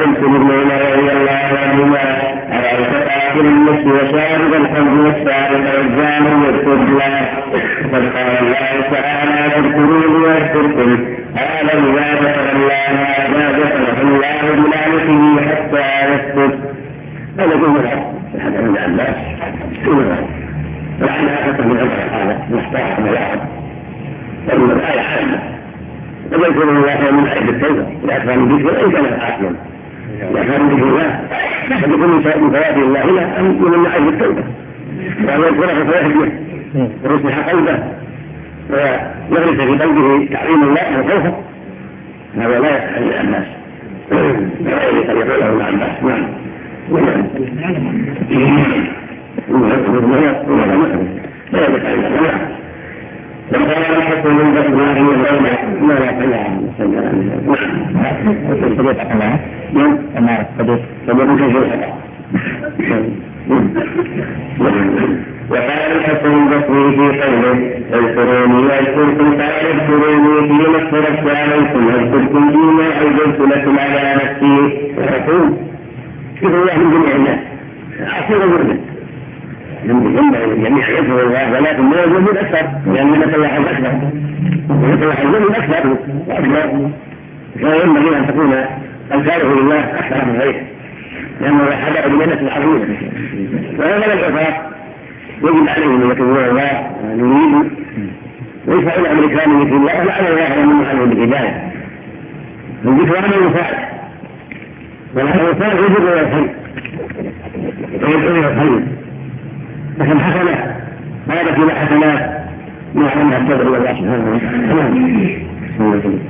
شمس بن عمر رضي الله عنهما على تقاتل المسك وشارب الخمر والسارق والزاني يذكر الله فقد قال الله تعالى فاذكروني اذكركم قال اذا ذكر الله هذا ذكره الله بلعنته حتى يسكت. هذا جمله الحديث عند عباس لعلها فتح من عمر هذا مستحق من الاحد لان الايه عامه قد يكون الله من عيد التوبه الاكثر من ذكر ان كان عاقلا الاكثر من ذكر الله قد يكون من ثواب الله له ان من عيد التوبه وهو يذكره فيحدث ويصلح قلبه ويغرس في قلبه تعظيم الله وخوفه. هذا لا يفعل الناس لا يقوله مع الناس. نعم لا يفعل وقال الحسن من بسماء والدولة ما لا فلا وقال الحسن البصري في قوله اذكروني اذكركم قال اذكروني في مغفرت عليكم اذكركم فيما اوجدت لكم على نفسي ويقول شوف الله من جميع الناس عصير المؤمن جميع يذكر الله ولكن ما يوجد اكثر لان نتلح الاكثر ونتلح الجميع اكثر واكبر فينبغي ان تكون اذكاره لله اكثر من غيره لانه حدث بجنه العظيمه. وهذا العفاف يجب عليهم ان يكونوا الله يريد ويفعل الامريكان مثل الله لعل الله من عنهم بالهدايه الذكر امر يفعل والانسان يجب الى الخير ويدعو الى الخير لكن حسنه هذا في حسنات نحن تدعو الله سبحانه وتعالى.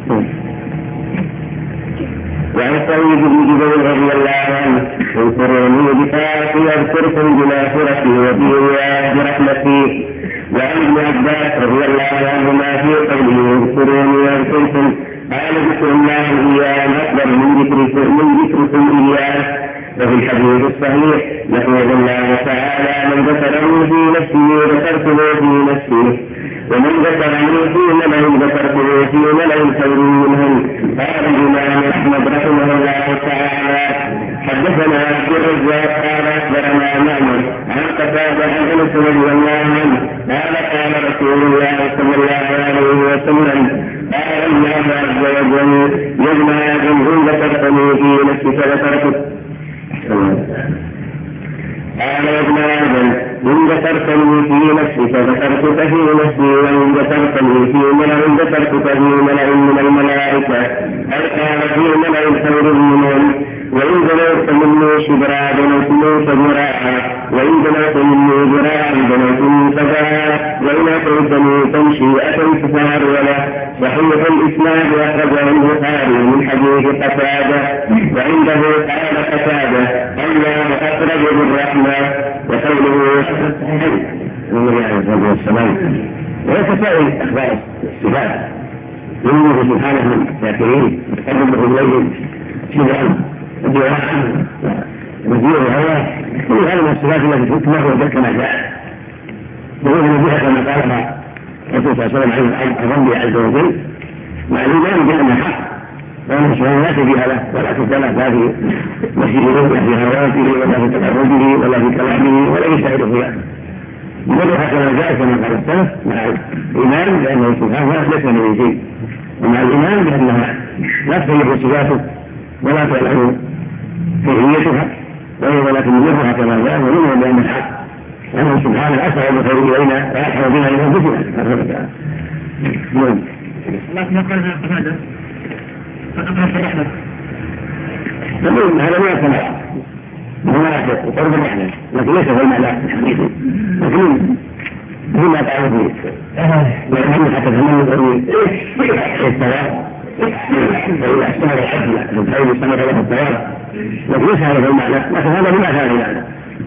وعن سعيد بن جبير رضي الله عنه اذكروني بطاعتي اذكركم بمغفرتي وبرحمتي برحمتي. وعن ابن عباس رضي الله عنهما في قوله اذكروني اذكركم قال ذكر الله اياه اكبر من ذكركم اياه. وفي الحديث الصحيح يقول الله تعالى من ذكرني في نفسه ذكرته في نفسه ومن ذكرني في ملأ ذكرته في ملأ خير منهم. قال الإمام أحمد رحمه الله تعالى حدثنا عبد الرزاق قال أخبرنا معمر عن قتادة عن أنس رضي الله عنه قال قال رسول الله صلى الله عليه وسلم قال الله عز وجل يجمع إن ذكرتني في نفسك ذكرتك. قال يا ابن آدم إن ذكرتني في نفسك ذكرتك في نفسي وإن ذكرتني في ملأ ذكرتك في ملأ من الملائكة أو قال في ملأ خير منهم. وإن دنوت مني شبرا دنوت منك ذراعا وإن دنوت مني ذراعا دنوت منك ذراعا وإن أتيتني تمشي أتيت فهروله. صحيح الإسلام أخرجه البخاري من حديث قتادة وعنده قال قتادة الله أخرج بالرحمة وقوله النبي عليه الصلاة والسلام. ويتساءل أخبار الصفات ينظر سبحانه من الشاكرين يتقرب إليه شبعا الدعاء وزير الهوى كل هذه من الصفات التي تكمل وذلك ما جاء يقول النبي كما قال الرسول صلى الله عليه وسلم عن ربي عز وجل مع الإيمان بأنه حق وأن سبحانه لا شبيه له ولا تتلف لا في مسجده ولا في هواته ولا في تقربه ولا في كلامه ولا يستعد خلافه. بل هكذا جاء كما قال السلف مع الإيمان بأنه سبحانه ليس من شيء ومع الإيمان بأنها لا تختلف صفاته ولا تعلم كيفيتها ولكن يجبها كما جاء ونؤمن بأن الحق أنه سبحانه أسرع بخير إلينا ويحفظ بنا إلى أنفسنا. الله قال هذا فأقرأ الرحمة نقول هذا ما يصنع هنا قرب الرحمة لكن ليس هو المعنى الحقيقي لكن مما تعرف به لأنه حتى تمنى الأرض الثواب فإذا استمر الحج من حيث استمر له الثواب لكن ليس هذا هو المعنى لكن هذا من أثار المعنى.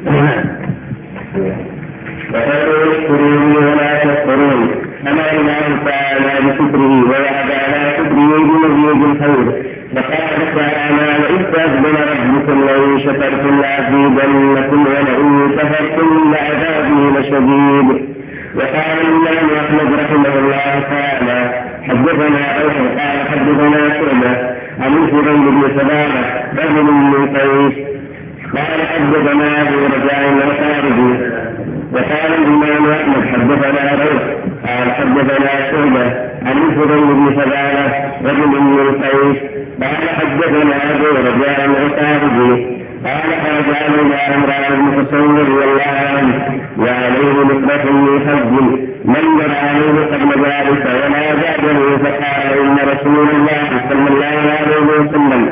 وقالوا اشكروني ولا تشكرون أما الله تعالى بشكره ووعد على شكره بمزيد الخير. فقال تعالى وإذ تأذن ربكم لئن شكرتم لأزيدنكم ولئن كفرتم لعذابي لشديد. وقال الإمام أحمد رحمه الله تعالى حدثنا أوحى قال حدثنا شعبة عن مسلم بن سلامة رجل من قيس قال حدثنا أبو رجاء وخارجي وقال الإمام أحمد حدثنا روح قال حدثنا شعبة عن مسلم بن سلامة رجل من قيس قال حدثنا أبو رجاء وخارجي قال خرج علينا عمران بن حسين رضي الله عنه وعليه نقبة من حج من عليه قبل ذلك ولا بعده فقال إن رسول الله صلى الله عليه وسلم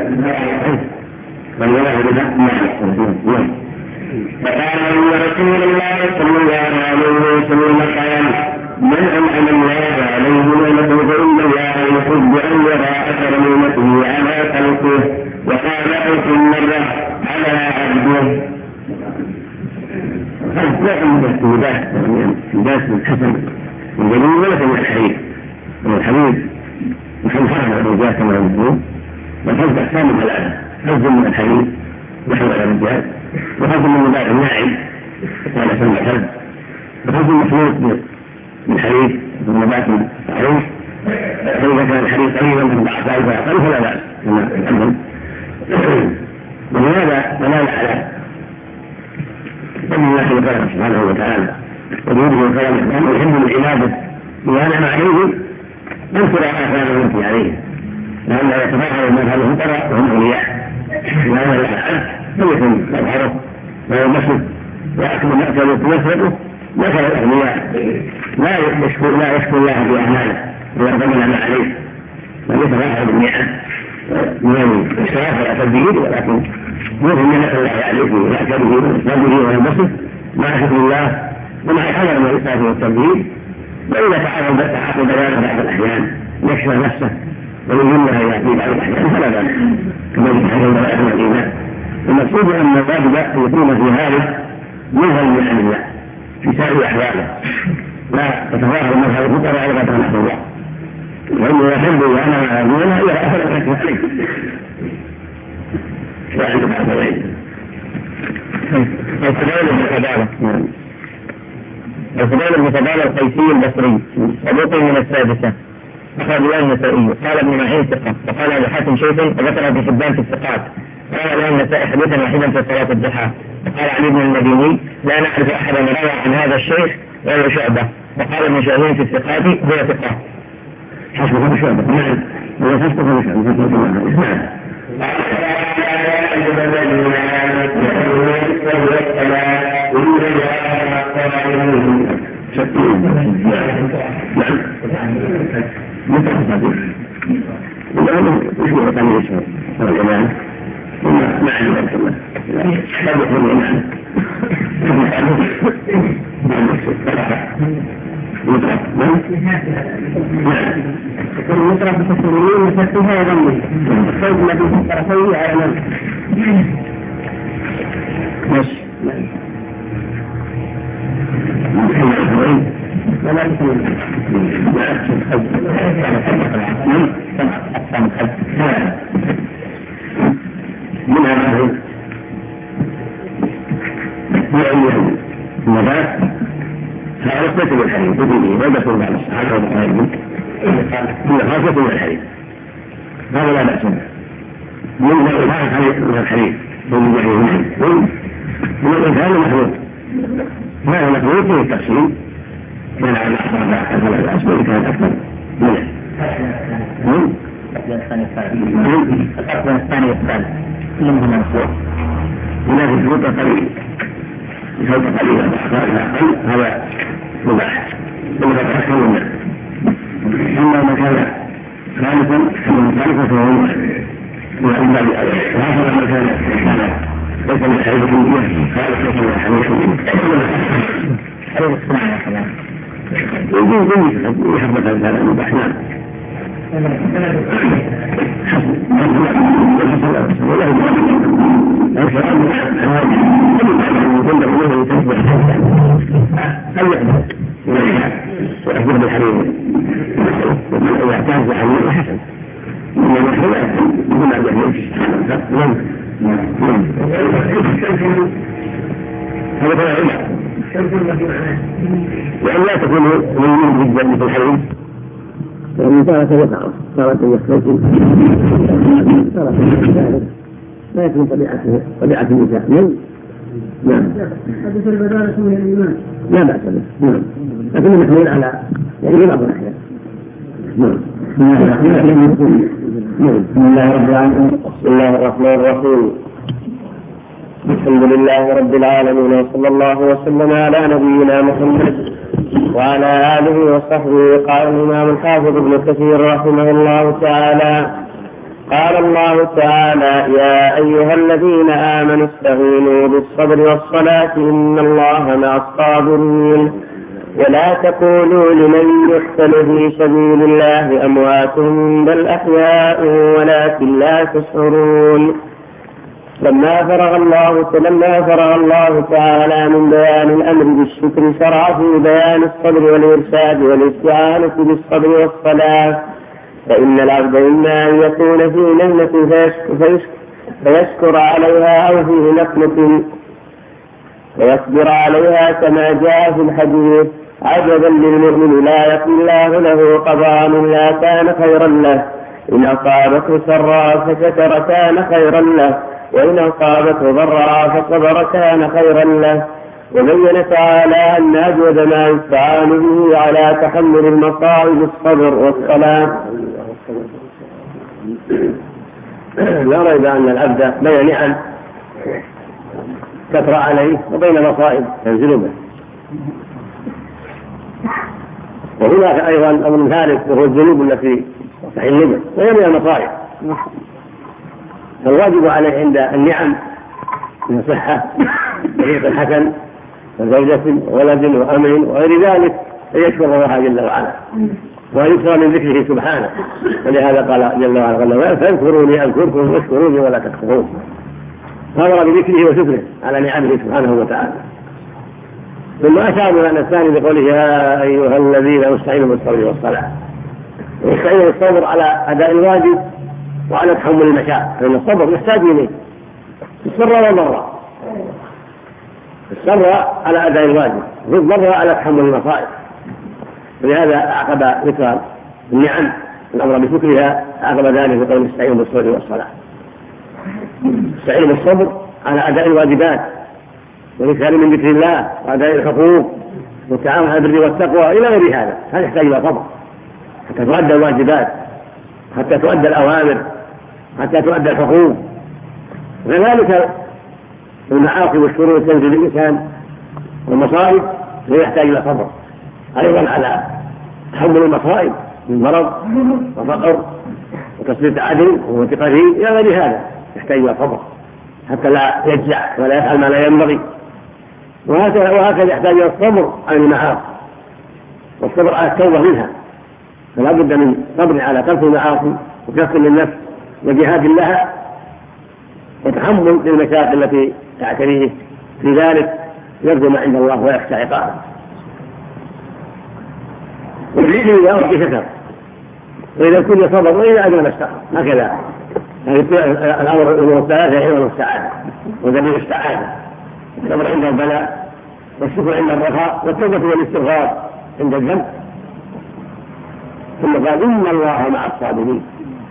فقال إن رسول الله صلى الله عليه وسلم قال من أنعم الله عليه نعمته فإن الله يحب أن يرى أثر نعمته على خلقه وقال أوف مرة على عبده. هذا من السودات الحسن والجميل وليس من الحديث من الحديث نحن فرح الرجال كما يقولون والحفظ أحسان ثلاثة حفظ من الحديث نحو الرجال وحفظ من مباح الناعم قال سمع الحفظ وحفظ المخلوق من الحديث من مباح التعريف فإذا كان الحديث قريبا من بعض فأقل فلا بأس كما يقدم. ولهذا دلالة على أن الله خلقه سبحانه وتعالى وجوده وكلامه لأنه يحب من عباده إذا أنعم عليه أن ترى آثار الموت عليه لأنه يتفاعل من هذه الفقراء وهم أولياء لأن الله فليكن مظهره ويمسك ويأكل مأكله ويسرقه مثل الأغنياء لا يشكو الله في أعماله ويقبل ما عليه بل يتفاعل بالنعم من الإسراف والتبذير ولكن يوهم نعمة الله عليه ويأكله ويسرقه ويمسك مع شكر الله ومع حذر من الإسراف والتبذير. وإذا تعاقب بيانه بعض الأحيان يكشف نفسه ويهمها يأتي بعض الأحيان فلا بأس كما يتحدث بلاء من الإيمان. المقصود أن الواجب أن يكون في هذا منهج من عند الله في سائر أحواله لا تتظاهر منها الفقراء على غير نحو الله وإنه يحب وأنا أقولها إلى آخر الحكم عليه وعند بعض العلم. الفضيل بن فضالة القيسي البصري صدوق من السادسة أخرج له النسائي قال ابن معين ثقة وقال أبو حاتم شيخ وذكر ابن حبان في الثقات قال له النسائي حديثا واحدا في صلاة الضحى. وقال علي بن المديني لا نعرف أحدا روى عن هذا الشيخ غير شعبة. وقال ابن شاهين في الثقات هو ثقة حسبه بشعبة نعم هو حسبه بشعبة المطرف بتسليمين وفتها يضمن الصوت الذي في الطرفين أعلم ماشي ولا تسلم من هذا النبات هذا ليس بالحديث بدونه لا يكون بعد الصحابة والغيرهم هي خاصة من الحديث هذا لا بأس به من الحديث من الإنسان المخلوق هذا المخلوق فيه التقسيم من على هذا الأسف إن كان أكثر منه الأصل الثاني والثالث كلهم مخلوق هناك الفوت قليل الفوت قليل هذا مباح ثم تتحكم منه. أما ما كان خالفا فهو وأن وهذا ما كان ليس من حديث الدنيا خالف ليس من حديث يجوز يحرك هذا مباح نعم وأخبر بالحريم ومن يعتاز حريم حسن من المحرم يكون عند هذا كان علم وأن لا تكون من جدا مثل الحريم يعني تارة يقع تارة يختلف تارة ذلك لا يكون طبيعة النساء. نعم. حدث البدالة من الإيمان. لا بأس به. نعم. لكنه محمول على يعني بعض الأحيان. نعم. بسم الله رب العالمين. بسم الله الرحمن الرحيم. الحمد لله رب العالمين وصلى الله وسلم على نبينا محمد وعلى آله وصحبه. قال الإمام الحافظ ابن كثير رحمه الله تعالى: قال الله تعالى: يا أيها الذين آمنوا استعينوا بالصبر والصلاة إن الله مع الصابرين ولا تقولوا لمن يقتل في سبيل الله أموات بل أحياء ولكن لا تشعرون. لما فرغ الله تعالى من بيان الأمر بالشكر شرع في بيان الصبر والإرشاد والاستعانة بالصبر والصلاة. فإن العبد إما أن يكون في نعمة فيشكر عليها أو في نقمة فيصبر عليها كما جاء في الحديث: عجبا للمؤمن لا يقي الله له قضاء إلا كان خيرا له، إن أصابته سراء فشكر كان خيرا له، وإن أصابته ضراء فصبر كان خيرا له. وبين تعالى أن أجود ما يستعان به على تحمل المصائب الصبر والصلاة. لا ريب أن العبد بين نعم كثر عليه وبين مصائب تنزل به. وهناك أيضا أمر ثالث وهو الذنوب التي تحل به وهي من المصائب. فالواجب عليه عند النعم من صحة ورزق حسن وزوجة وولد وأمن وغير ذلك أن يشكر الله جل وعلا ويكثر من ذكره سبحانه. ولهذا قال جل وعلا: فاذكروني أذكركم واشكروني ولا تكفرون. فأمر بذكره وشكره على نعمه سبحانه وتعالى. ثم أشار إلى الثاني بقوله: يا أيها الذين استعينوا بالصبر والصلاة. واستعينوا بالصبر على أداء الواجب وعلى تحمل المشاق، فإن الصبر يحتاج إليه في السر والضراء. السر على أداء الواجب والضراء على تحمل المصائب. ولهذا أعقب ذكر النعم الأمر بشكرها أعقب ذلك بقول: استعينوا بالصبر والصلاة. استعينوا بالصبر على أداء الواجبات والإكثار من ذكر الله وأداء الحقوق والتعاون على البر والتقوى إلى غير هذا. هذا يحتاج إلى صبر حتى تؤدى الواجبات، حتى تؤدى الأوامر، حتى تؤدى الحقوق. وكذلك المعاصي والشرور تنزل الإنسان والمصائب يحتاج إلى صبر أيضا على تحمل المصائب من مرض وفقر وتسليط عدل وانتقاله إلى غير هذا. يحتاج إلى صبر حتى لا يجزع ولا يفعل ما لا ينبغي. وهكذا يحتاج إلى الصبر عن المعاصي والصبر على التوبة منها. فلا بد من صبر على ترك المعاصي وكف للنفس وجهاد لها وتحمل للمشاكل التي تعتريه. في ذلك يرجو ما عند الله ويخشى عقابه. والذكر إذا أعطي شكر، وإذا كل صبر وإذا أجل اشتغل. هكذا الأمر الثلاثة حين السعادة ودليل السعادة: الصبر عند البلاء، والشكر عند الرخاء، والتوبة والاستغفار عند الذنب. ثم قال: إن الله مع الصابرين.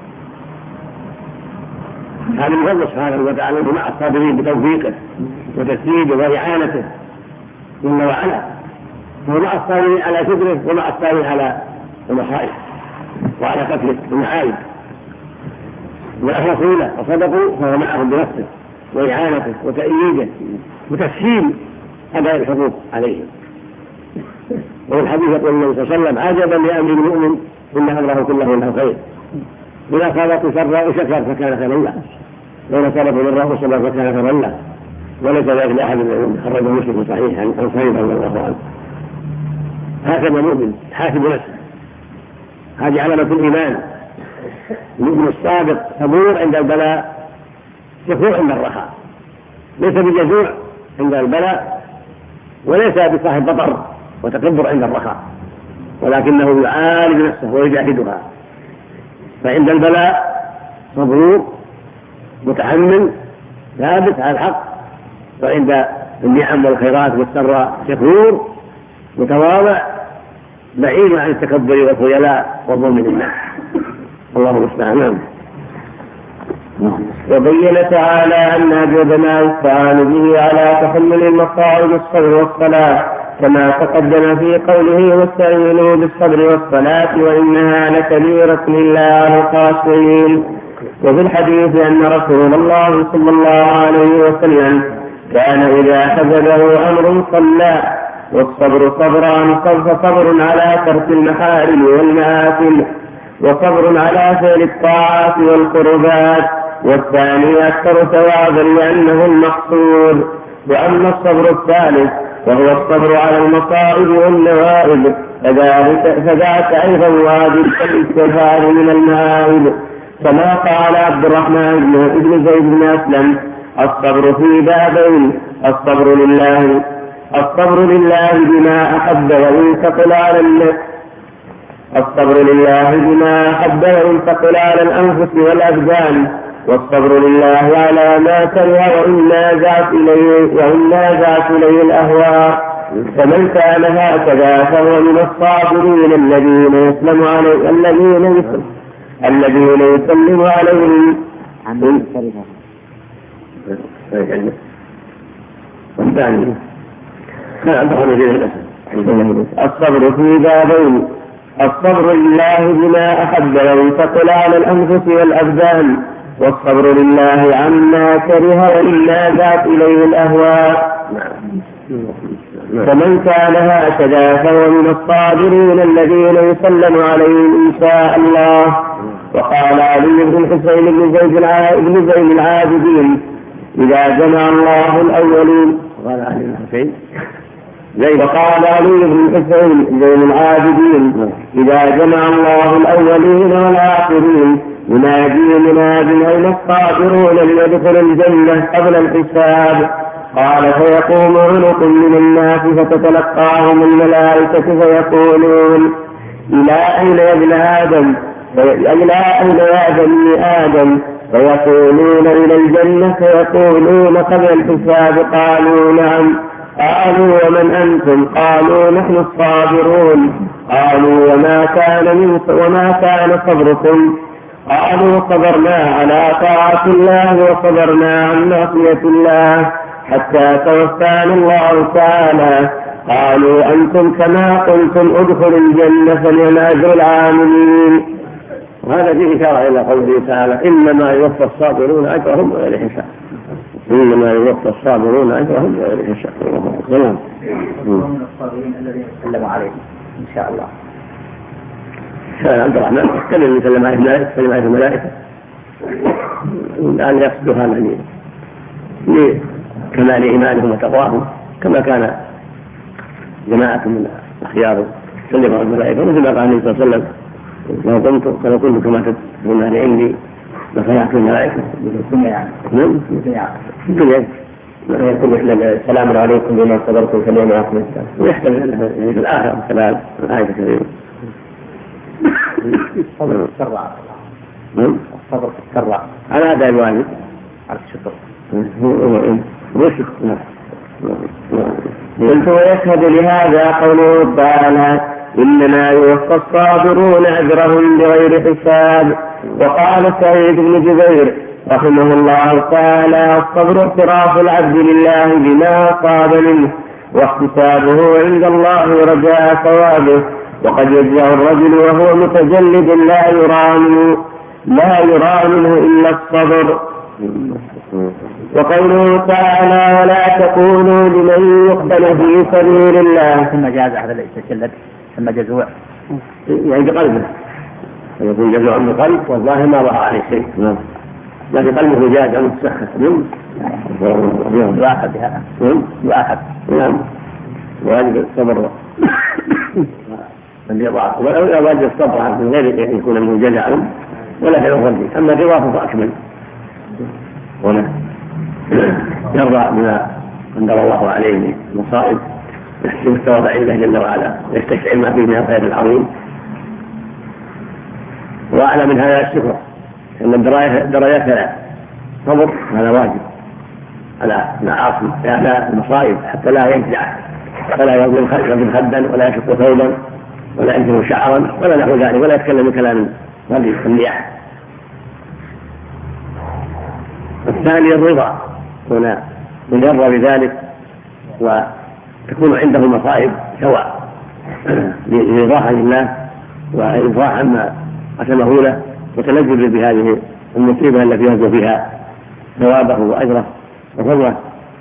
هذا من فضل سبحانه وتعالى مع الصابرين بتوفيقه وتسديده وإعانته جل وعلا. هو مع الصابرين على شكره ومع الصابرين على المصائب وعلى قتله المعايب. وأخلصوا له وصدقوا فهو معهم بنفسه وإعانته وتأييده وتسهيل أداء الحقوق عليهم. وفي الحديث يقول النبي صلى الله عليه وسلم: عجبا لأمر المؤمن إن أمره كله له خير، إذا أصابته سراء شكر فكان خيرا له، وإن أصابته ضراء صبر فكان خيرا له. وليس ذلك لأحد من خرج مسلم صحيح عن صحيح رضي الله عنه. هكذا المؤمن حاسب نفسه. هذه علامة الإيمان. المؤمن الصادق صبور عند البلاء، شكور عند الرخاء، ليس بجزوع عند البلاء، وليس بصاحب بطر وتكبر عند الرخاء، ولكنه يعالج نفسه ويجاهدها. فعند البلاء صبور متحمل ثابت على الحق، وعند النعم والخيرات والسراء شكور متواضع بعيد عن التكبر والخيلاء وظلم الناس. الله المستعان. وبين تعالى أن أجود ما يستعان به على تحمل المصائب الصبر والصلاة، كما تقدم في قوله واستعينوا بالصبر والصلاة وإنها لكبيرة إلا على الخاشعين. وفي الحديث أن رسول الله صلى الله عليه وسلم كان إذا حزبه أمر صلى. والصبر صبران، فصبر على ترك المحارم والمآثم، وصبر على فعل الطاعات والقربات، والثاني أكثر ثوابا لأنه المقصود. وأما الصبر الثالث وهو الصبر على المصائب والنوائب فذاك أيضا واجب الاستغفار من المآب، كما قال عبد الرحمن بن زيد بن أسلم: الصبر في بابين، الصبر لله بما أحب وينتقل على النفس، الصبر لله بما أحب وينتقل على الأنفس والأبدان، والصبر لله على ما كره وإن نازعت إليه الأهواء. فمن كان هكذا فهو من الصابرين الذين يسلم عليهم والثاني الصبر في بابين، الصبر لله بما أحب وينتقل على الأنفس والأبدان، والصبر لله عما كره وإن نازعت إليه الأهواء. فمن كان هكذا فهو من الصابرين الذين يسلم عليهم إن شاء الله. وقال علي بن الحسين بن زين العابدين: إذا جمع الله الأولين. وقال علي بن الحسين زين العابدين: إذا جمع الله الأولين والآخرين ينادي مناد أين الصابرون ليدخل الجنة قبل الحساب؟ قال: فيقوم عنق من الناس فتتلقاهم الملائكة فيقولون: إلى أين يا ابن آدم؟ إلى أين يا بني آدم؟ فيقولون: إلى الجنة. فيقولون: قبل الحساب؟ قالوا: نعم. قالوا: ومن أنتم؟ قالوا: نحن الصابرون. قالوا: وما كان صبركم؟ قالوا: صبرنا على طاعة الله وصبرنا عن معصية الله حتى توفانا الله تعالى. قالوا: أنتم كما قلتم ادخلوا الجنة فنعم أجر العاملين. وهذا فيه إشارة إلى قوله تعالى: إنما يوفى الصابرون أجرهم بغير حساب. إنما يوفى الصابرون أجرهم بغير حساب. سلام. ومن الصابرين الذين يسلم عليهم إن شاء الله. كان عبد الرحمن يتكلم يسلم عليه الملائكة الآن يقصد هذا لكمال إيمانهم وتقواهم، كما كان جماعة من الأخيار يسلم على الملائكة، مثل ما قال النبي صلى الله عليه وسلم: لو كنت كما تدخلون عندي لخيعت الملائكة. الدنيا يقول السلام عليكم بما صبرتم فاليوم معكم السلام، ويحتمل في الآخرة كذلك الآية كثيرة. الصبر السرع، الصبر السرع على هذا الواجب، على الشكر والشكر. قلت: ويشهد لهذا قوله تعالى: إنما يوفى الصابرون أجرهم بغير حساب. وقال سعيد بن جبير رحمه الله تعالى: الصبر اعتراف العبد لله بما أصاب منه واحتسابه عند الله ورجاء ثوابه. وقد يجزع الرجل وهو متجلد لا يرى منه إلا الصبر. وقوله تعالى: ولا تقولوا لمن يقتل في سبيل الله. ثم جاز هذا التجلد ثم جزوع يعني بقلبه، يكون جزوع بقلب والظاهر ما ظهر عليه شيء، لكن قلبه جاز أو متسخط. يؤاخذ بهذا، يؤاخذ. نعم. واجب الصبر ولا واجب الصبر من غير أن يكون منه جزع ولا في الغد. أما الرضا فأكمل، ولا يرضى بما أنزل الله عليه من المصائب، يحسن الثواب عند الله جل وعلا، ويستشعر ما فيه من الخير العظيم. وأعلى من هذا الشكر، أن الدرجات ثلاث: صبر هذا واجب على المعاصي، على المصائب، حتى لا يجزع، فلا يظلم خدا ولا يشق ثوبا، ولا ينزل شعرا ولا نحو ذلك، ولا يتكلم بكلام النياح. الثاني الرضا، هنا من يرضى بذلك وتكون عنده مصائب سواء لرضاه لله وإرضاه عما قسمه له وتلذذ بهذه المصيبة التي يرجو فيها ثوابه وأجره وفضله.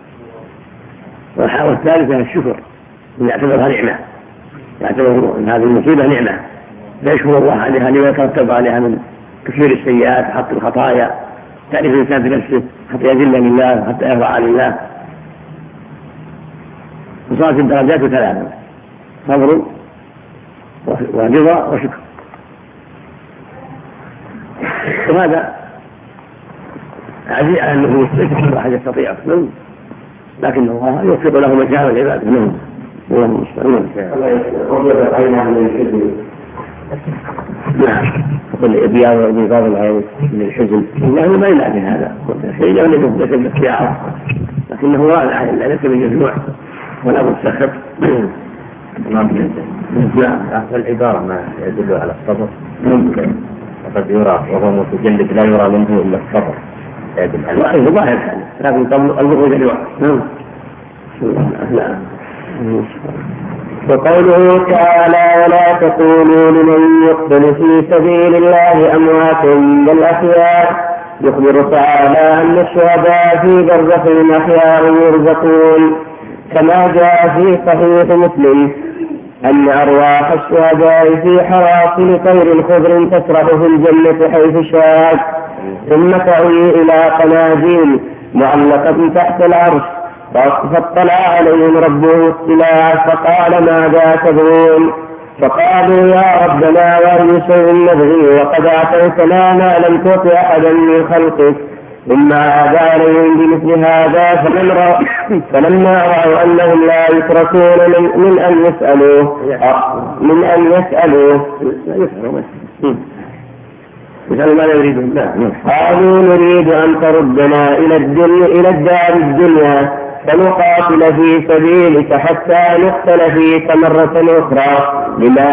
والثالثة الشكر، من يعتبرها نعمة، يعتبر هذه المصيبة نعمة فيشكر الله عليها لما يترتب عليها من كثير السيئات وحط الخطايا، تعرف الإنسان في نفسه حتى يذل لله حتى يرضى لله. وصارت الدرجات ثلاثة: صبر ورضا وشكر. وهذا عزيز على النفوس، ليس كل أحد يستطيع أصلا، لكن الله يوفق له من شاء العباد منهم. اللهم المستعان. نعم، يقول الإبيان والإنقاذ العين من الحزن، الله ما يلعب هذا شيء لا يجب الاختيار، لكنه واضح ليس بالجزوع ولا بالسخط. نعم، العبارة ما يدل على الصبر، وقد يرى وهو متجلد لا يرى منه إلا الصبر يدل على ظاهر، لكن الظهور جلوع. نعم. وقوله تعالى: ولا تقولوا لمن يقتل في سبيل الله أموات بل أحياء، يخبر تعالى أن الشهداء في برزخ أحياء يرزقون، كما جاء في صحيح مسلم أن أرواح الشهداء في حراصل طير خضر تسرح في الجنة حيث شاءت، ثم تعوي إلى قناديل معلقة تحت العرش، فاطلع عليهم ربه اطلاعا فقال: ماذا تبغون؟ فقالوا: يا ربنا وأي شيء نبغي وقد أعطيتنا ما لم تعط أحدا من خلقك. ثم عاد عليهم بمثل هذا فلما رأوا أنهم لا يتركون من أن يسألوه ماذا يريدون؟ قالوا: نريد أن تردنا إلى الدار الدنيا فنقاتل في سبيلك حتى نقتل فيك مرة أخرى لما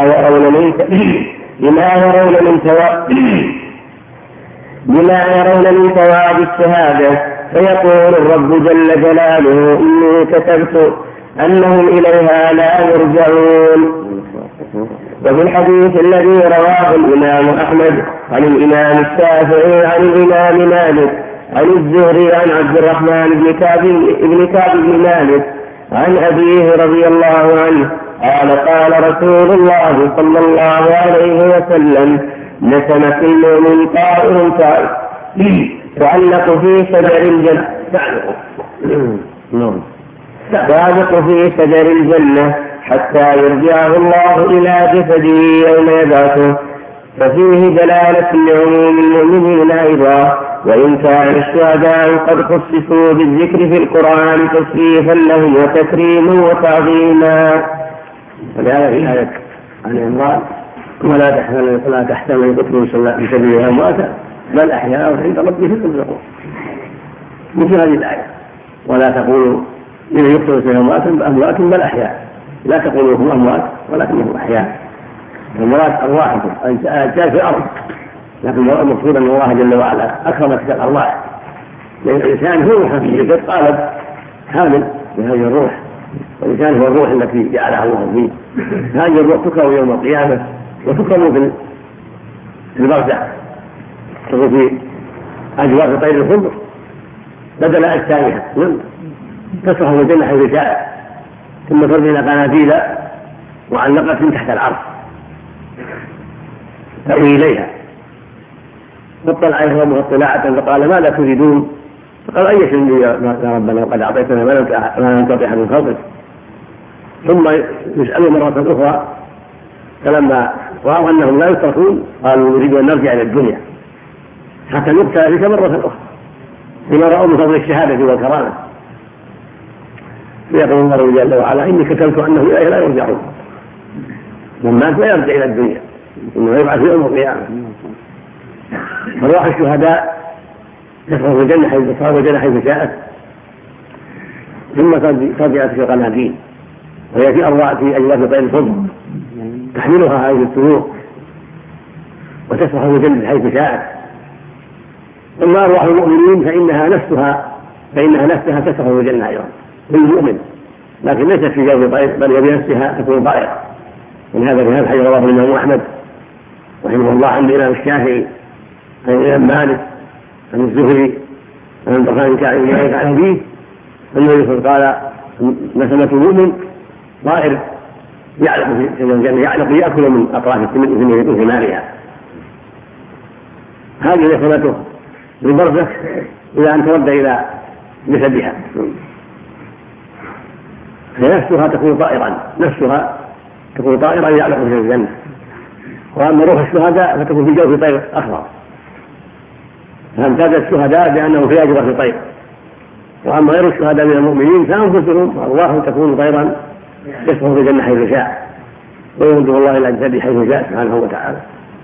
يرون من ثواب الشهادة. فيقول الرب جل جلاله: إني كتبت أنهم إليها لا يرجعون. وفي الحديث الذي رواه الإمام أحمد عن الإمام الشافعي عن الإمام مالك عن الزهري عن عبد الرحمن بن كعب بن مالك عن أبيه رضي الله عنه قال رسول الله صلى الله عليه وسلم: نسم في المؤمن طائر تعلق في شجر الجنة في شجر الجنة حتى يرجعه الله إلى جسده يوم يبعثه، ففيه دلالة لعموم المؤمنين أيضا، وإن كان الشهداء قد خصصوا بالذكر في القرآن تشريفا لهم وتكريما وتعظيما. ولهذا في آية عن عمران: ولا تحتمل يقتلوا في سبيل أمواتا بل أحياء عند ربهم يرزقون. مثل هذه الآية: ولا تقولوا إن يقتلوا في أموات بل أحياء، لا تقولوا هم أموات ولكنهم أحياء. المراد أرواحكم أجساد في الأرض، لكن المقصود أن الله جل وعلا أكرم تلك الأرواح، لأن الإنسان هو روح في الجسد قالب حامل بهذه الروح، والإنسان هو الروح التي جعلها الله فيه. هذه الروح تكرم يوم القيامة وتكرم في البرزخ، تكون في أجواء طير الخضر بدل أجسامها، تسرح في الجنة حيث شاء، ثم ترمي إلى قناديل معلقة تحت العرش تأوي إليها. فاطلع عليهم ربه اطلاعة فقال: ماذا تريدون؟ فقال: أي شيء يا ربنا وقد أعطيتنا ما لم تعط أحد من خلقك. ثم يسألوا مرة أخرى، فلما رأوا أنهم لا يتركون قالوا: نريد أن نرجع إلى الدنيا حتى نقتل بك مرة أخرى، لما رأوا من فضل الشهادة والكرامة. فيقول الله جل وعلا: إني كتبت أنه إليه لا يرجعون، من مات لا يرجع إلى الدنيا، إنه يبعث في يوم القيامة. أرواح الشهداء تسرح في الجنة حيث شاءت، ثم ترجع في القناديل، وهي في أجواف طير الخضر تحملها هذه الطيور وتسرح في الجنة حيث شاءت. أما أرواح المؤمنين فإنها نفسها تسرح في الجنة أيضا للمؤمن، لكن ليست في جو طير بل بنفسها تكون طائرة. من هذا الحديث رواه الإمام أحمد رحمه الله عن الإمام الشافعي عن الإمام مالك عن الزهري عن البخاري كعب بن مالك عن أبيه النبي قال مثل المؤمن طائر يعلق في الجنة، يعلق يأكل من أطراف من ثمارها. هذه نسمته بالبرزخ إلى أن ترد إلى جسدها، فنفسها تكون طائرا يعلق في الجنة. وأما روح الشهداء فتكون في جو طير أخضر، فامتاز الشهداء بأنه في أجر في طير. وأما غير الشهداء من المؤمنين فأنفسهم وأرواحهم تكون طيرا يسرح في الجنة حيث شاء، ويرده الله إلى أجساده حيث شاء سبحانه وتعالى.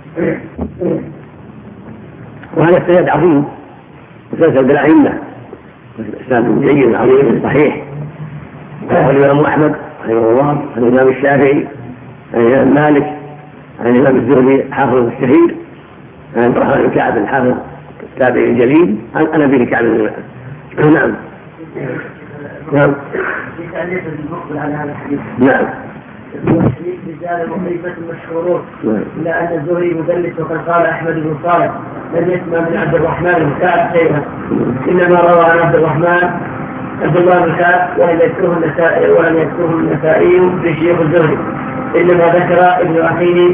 وهذا السند عظيم مسلسل بالأئمة، إسناد جيد عظيم صحيح. رواه الإمام أحمد رحمه الله عن الإمام الشافعي عن الإمام مالك عن الإمام الزهري حافظ الشهير عن عبد الرحمن بن كعب الحافظ التابعي الجليل عن أبي كعب بن مالك. نعم. نعم. نعم. الحديث رجال مخيفة مشهورون إلا أن الزهري مدلس وقد قال أحمد بن صالح لم يسمع من عبد الرحمن بن كعب شيئا، إنما روى عن عبد الله بن كعب ولم يذكره النسائي في شيوخ الزهري، إنما ذكر ابن أخيه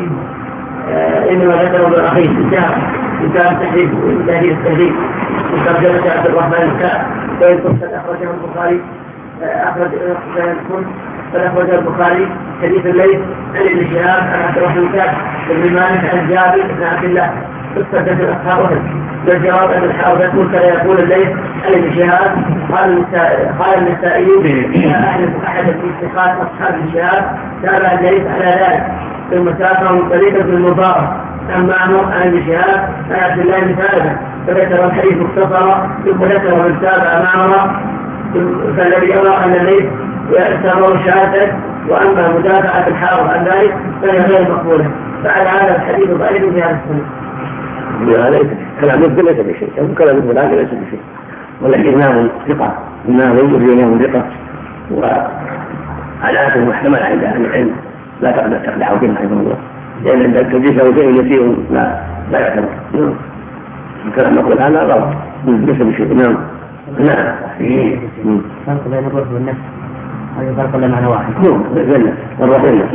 في كتاب تحريف التهذيب في ترجمة عبد الرحمن بن كعب. وإن قد أخرجه البخاري فأخرج البخاري حديث الليث عن ابن شهاب عن عبد الرحمن بن كعب بن مالك عن جابر بن عبد الله فاستدل أصحابه بالجواب أن الحافظ يقول كان يقول الليث عن ابن شهاب قال النسائي أعرف أحد الاتخاذ أصحاب ابن شهاب تابع الليث على ذلك ثم سافروا طريقة المبارك عن معمر عن ابن شهاب عن عبد الله بن ثابت فذكر الحديث مختصرا ثم ذكر من تابع معمر، فالذي يرى أن الليث يأتمر شهادة وأما مدافعة الحافظ عن ذلك فهي غير مقبولة. فعلى هذا الحديث ضعيف في هذا السنة. كلام يقول ليس بشيء، كلام يقول ليس بشيء، ولكن إمام ثقة، إمام إمام ثقة وعلامة محتملة عند أهل العلم لا تخدع بها رحمه الله، لأن عند التدليس أو شيء يسير لا يعتبر. الكلام نقول هذا غلط ليس بشيء. نعم. فرق بين الروح والنفس هذا فرق ولا معنى واحد؟ جنة الروح جنة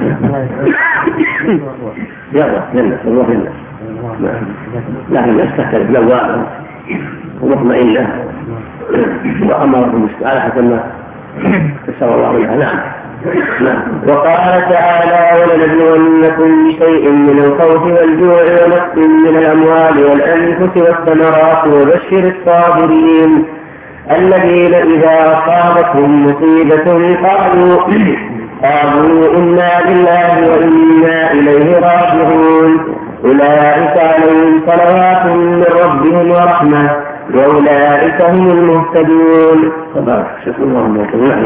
يلا جنة الروح جنة. لا النفس تختلف لواء ومطمئنة وأمركم على حسب ما تسر الله عليها. نعم. وقال تعالى ولنبلونكم بشيء من الخوف والجوع ونقص من الأموال والأنفس والثمرات وبشر الصابرين الذين إذا أصابتهم مصيبة قالوا إنا لله وإنا إليه راجعون أولئك عليهم صلوات من ربهم ورحمة وأولئك هم المهتدون. شكرا الله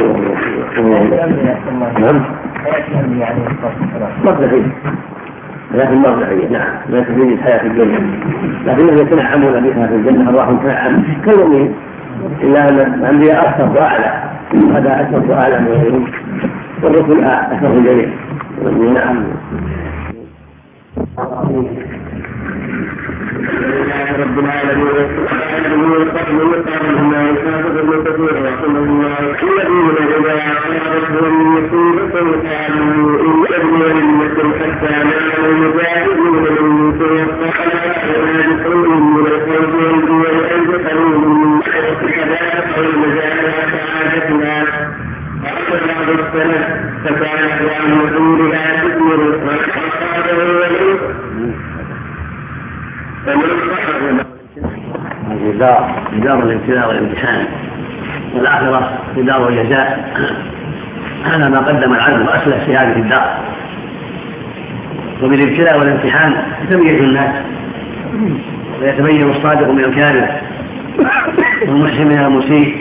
لكن مرضعية. نعم لا تفيد الحياة في الدنيا، لكنهم يتنعمون بها في الجنة أرواحهم تنعم كالمؤمنين، إلا أن الأنبياء أكثر وأعلى، هذا أكثر وأعلى من غيرهم، والرسل أكثر من الجميع. نعم. رب العالمين والقتل والقرن ما يشاهد المكثير وصلى الله الذين إذا أصابتهم مصيبة قالوا إن أبنى للمسر حتى نعلم المجاهدين من الصحابة ويدخلون من الخوف والجوع ويدخلون من الحدائق والمجاهدات عادتنا وأخذ بعض السنة فكانت عن وصولها تثمر وأصابه وليس هذه دار الابتلاء والامتحان، والآخرة دار الجزاء. هذا ما قدم العبد وأسلف في هذه الدار. وبالابتلاء والامتحان يتميز الناس ويتبين الصادق من الكاذب والمحسن من المسيء،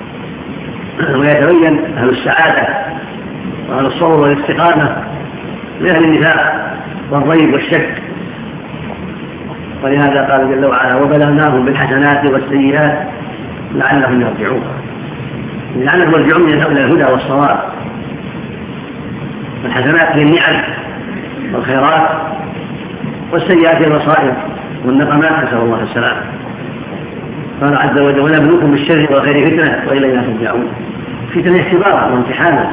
ويتبين أهل السعادة وأهل الصبر والاستقامة لأهل النفاق والريب والشك. ولهذا قال جل وعلا وبلوناهم بالحسنات والسيئات لعلهم يرجعون، لعلهم يرجعون إلى الهدى والصواب. الحسنات هي النعم والخيرات، والسيئات هي المصائب والنقمات، نسأل الله السلامة. قال عز وجل ونبلوكم بالشر والخير فتنة وإلينا ترجعون. فتنة اختبار وامتحان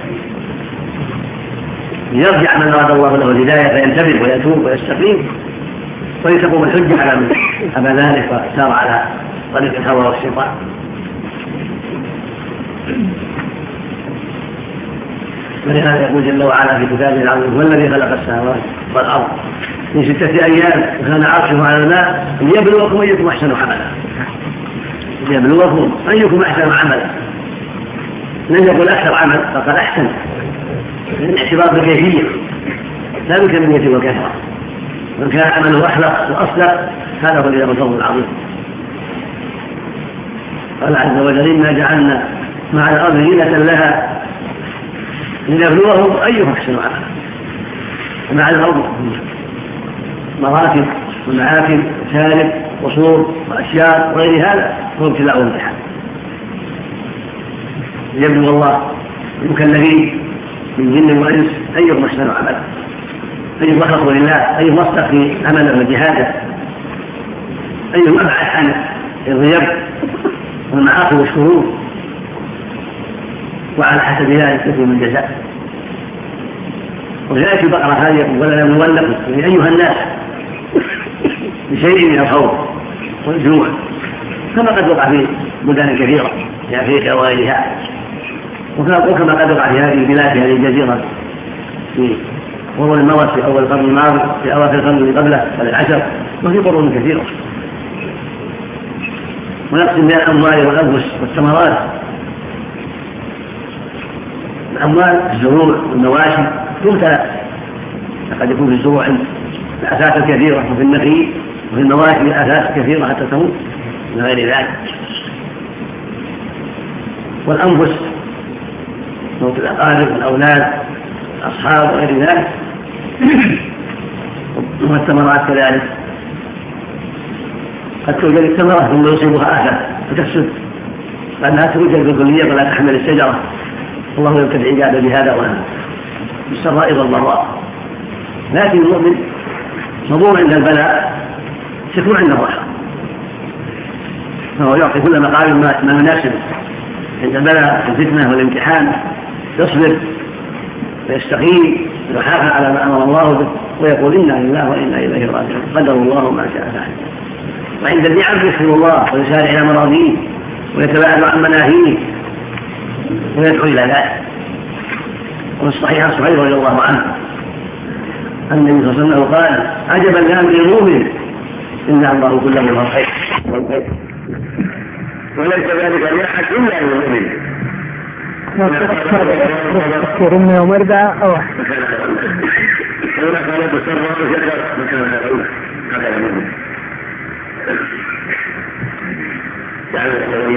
ليرجع من أراد الله له الهداية فينتبه ويتوب ويستقيم ويتقوم الحجة على من أبى ذلك وسار على طريق الهوى والشيطان. ولهذا يقول جل وعلا في كتابه العظيم هو الذي خلق السماوات والأرض في 6 أيام وكان عرشه على الماء ليبلوكم أيكم أحسن عملا. ليبلوكم أيكم أحسن عملا، لن يقول أكثر عمل فقال أحسن، من اعتبار بالكيفية لا بالكمية والكثرة. من كان عمله أخلق وأصدق هذا هو الذي الفضل العظيم. قال عز وجل إنا جعلنا مع الأرض زينة لها لنبلوهم أيهم أحسن عملا. ومع الأرض مراكب ومعاكب وسالب وصور وأشياء وغير هذا هو ابتلاء وامتحان ليبلو الله المكلفين من جن وإنس أيهم أحسن عملا، أيهم أخلص لله، أيهم أصدق في عمله وجهاده، أيهم أبعد عن الريب والمعاصي والشرور. وعلى حسب ذلك يكون من جزاء. وجاءت البقرة هذه يقول ولنبلونكم يعني أيها الناس بشيء من الخوف والجوع كما قد وقع في بلدان كثيرة في أفريقيا وغيرها، وكما قد وقع في هذه البلاد في هذه الجزيرة في قرون الموت في أول القرن الماضي في أواخر القرن اللي قبله والعشر وفي قرون كثيرة. ونقسم بين الأموال والأنفس والثمرات. الأموال الزروع والمواشي تبتلى، قد يكون في الزروع الآفات الكثيرة وفي النخيل وفي المواشي الآفات كثيرة حتى تموت من غير ذلك. والأنفس موت الأقارب والأولاد الأصحاب وغير ذلك. والثمرات كذلك قد توجد الثمرة ثم يصيبها آفة فتفسد، لأنها توجد بالكلية ولا تحمل الشجرة. الله يبتلي عباده بهذا وهذا بالسراء والضراء. لكن المؤمن مضمون عند البلاء سكون عند الرحمة، فهو يعطي كل مقام ما يناسبه. عند البلاء الفتنة والامتحان يصبر ويستقيم ويحافظ على ما أمر الله به ويقول إنا لله وإنا إليه راجعون قدر الله ما شاء فعل. وعند النعم يشكر الله ويسارع إلى مراضيه ويتباعد عن مناهيه ويدعو إلى ذلك. والصحيح صحيح رضي الله عنه أن النبي صلى الله عليه وسلم قال عجبا لأمر المؤمن إن أمره كله له خير وليس ذلك لأحد إلا المؤمن. تذكر أمي ومرضى أو هنا قال بسرعة وشكر مكان الأولى هذا المؤمن يعني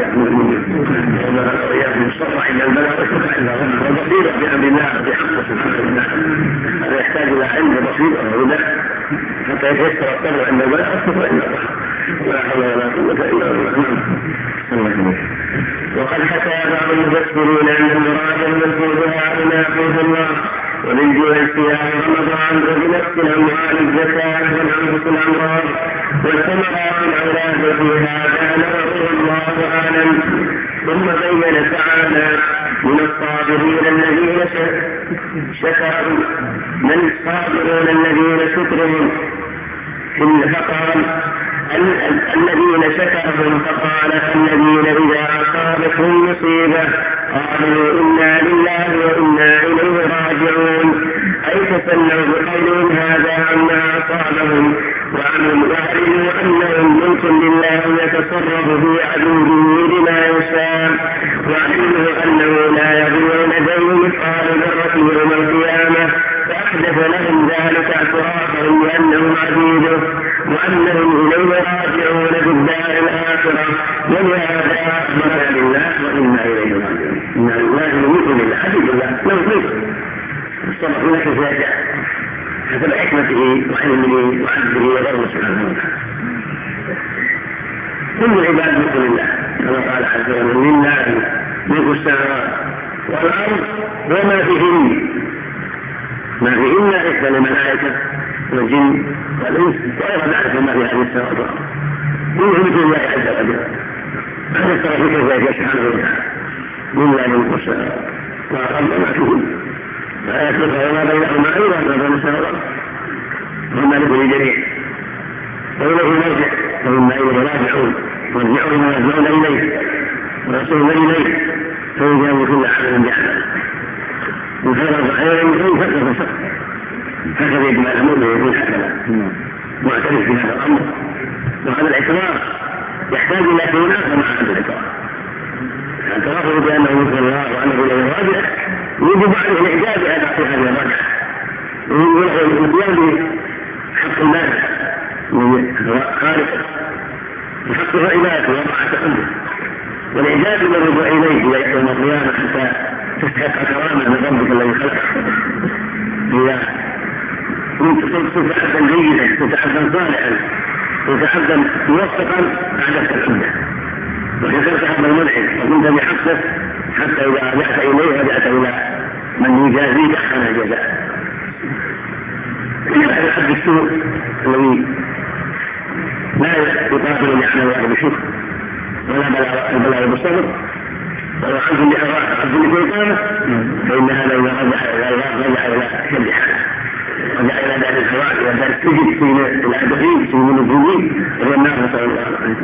وإياه مصطفى إلى البلاء وشكر إلى ربه وبصيرة بأمر الله بحقه سبحانه وتعالى. هذا يحتاج إلى علم وبصيرة وهدى حتى يتيسر الصبر عند البلاء والشكر إلى الله. لا حول ولا قوة إلا بالله. وقد حكى بعض المفسرين أن المراد المذكورها مناقض الله وللجوع الصيام رمضان وبنفس الأموال الزكاة والأنفس الأمراض والثمرات الأولاد في هذا نظره الله أعلم. ثم بين تعالى من الصابرين الذين شكروا من الصابرون الذين شكرهم فقال الذين شكرهم فقال الذين إذا أصابتهم مصيبة قالوا إنا لله وإنا إليه راجعون أي تسلوا بقولهم هذا عما أصابهم وعلموا أنهم ملك لله يتصرف في عدوده بما يشاء وعلموا أنه لا يضيع لديه مثقال ذرة يوم القيامة فأحدث لهم ذلك اعترافهم بأنهم عبيده وأنهم إليه راجعون في الدار الآخرة. ولهذا أخبر لله وإنا إليه راجعون. إنا لله وإنا إليه عبيد الله لو ملك الصبح لك فاجأ حسب حكمته وعلمه وعدله وغيره سبحانه وتعالى. كل العباد ملك لله كما قال عز وجل لله ملك السماوات والارض وما فيهن، ما فيهن عدة الملائكة والجن والانس وغير ذلك ما في هذه السماوات والارض كله ملك الله عز وجل. هذا ترى في كيف سبحانه وتعالى لله ملك السماوات والارض وما فيهن لا يخلق وما بينهما ايضا ما بين السماوات والارض والملك للجميع وإليه نرجع وإنا إليه راجعون ونرجعون ويرجعون إليه ورسولنا إليه فيجاوز كل عمل بعمل من خير خيرا من فكر فسق هكذا يجب الأمر ويكون هكذا معترف بهذا الأمر. وهذا الاعتراف يحتاج إلى شيء آخر مع هذا الاعتراف. الاعتراف بأنه مثل الله وأنه إليه راجع يجب عليه الإعجاب في هذه الرجعة ويجب له الإتيان بحق المال خالق بحق العباد ووضع تقدم والإعجاب بالرجوع إليه يوم القيامة حتى تستحق كرامة من ربك الذي خلقك. إذا كنت عبدا جيدا كنت عبدا صالحا كنت عبدا موفقا أعددت الحمد وكنت عبدا منعم وكنت بحقك حتى إذا رجعت إليه رجعت إلى من يجازيك أحسن الجزاء. إذا الحد السوء الذي لا يقاتل لعمل واحد بشكر ولا البلاء بالصبر ولا عبد لإقامة فإن هذا إذا رجع إلى شد حاله رجع إلى دار الحوادث ودار السجن في الأدبين في المنظمين وهي النار نسأل الله عنه.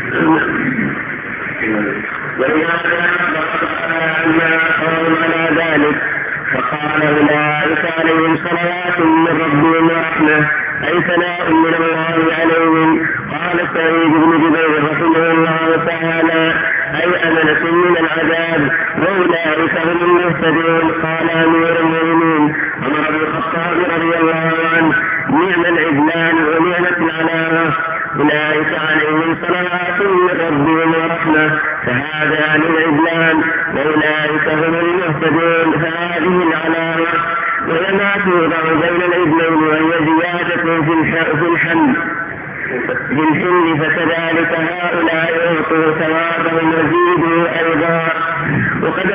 وإذا أما قالوا على ذلك فقال أولئك عليهم صلوات من ربهم ورحمة أي ثناء من الله عليهم. قال سعيد بن جبير رحمه الله تعالى أي أمنة من العذاب وأولئك هم المهتدون. قال أمير المؤمنين عمر بن الخطاب رضي الله عنه نعم العدلان ونعمة العلامة أولئك عليهم صلوات من ربهم ورحمة فهذان العدلان وأولئك هم المهتدون فهذه العلامة. وما توضع بين العدلين وهي زيادة في الحمد فكذلك هؤلاء يعطوا ثوابهم وزيدوا أيضا. وقد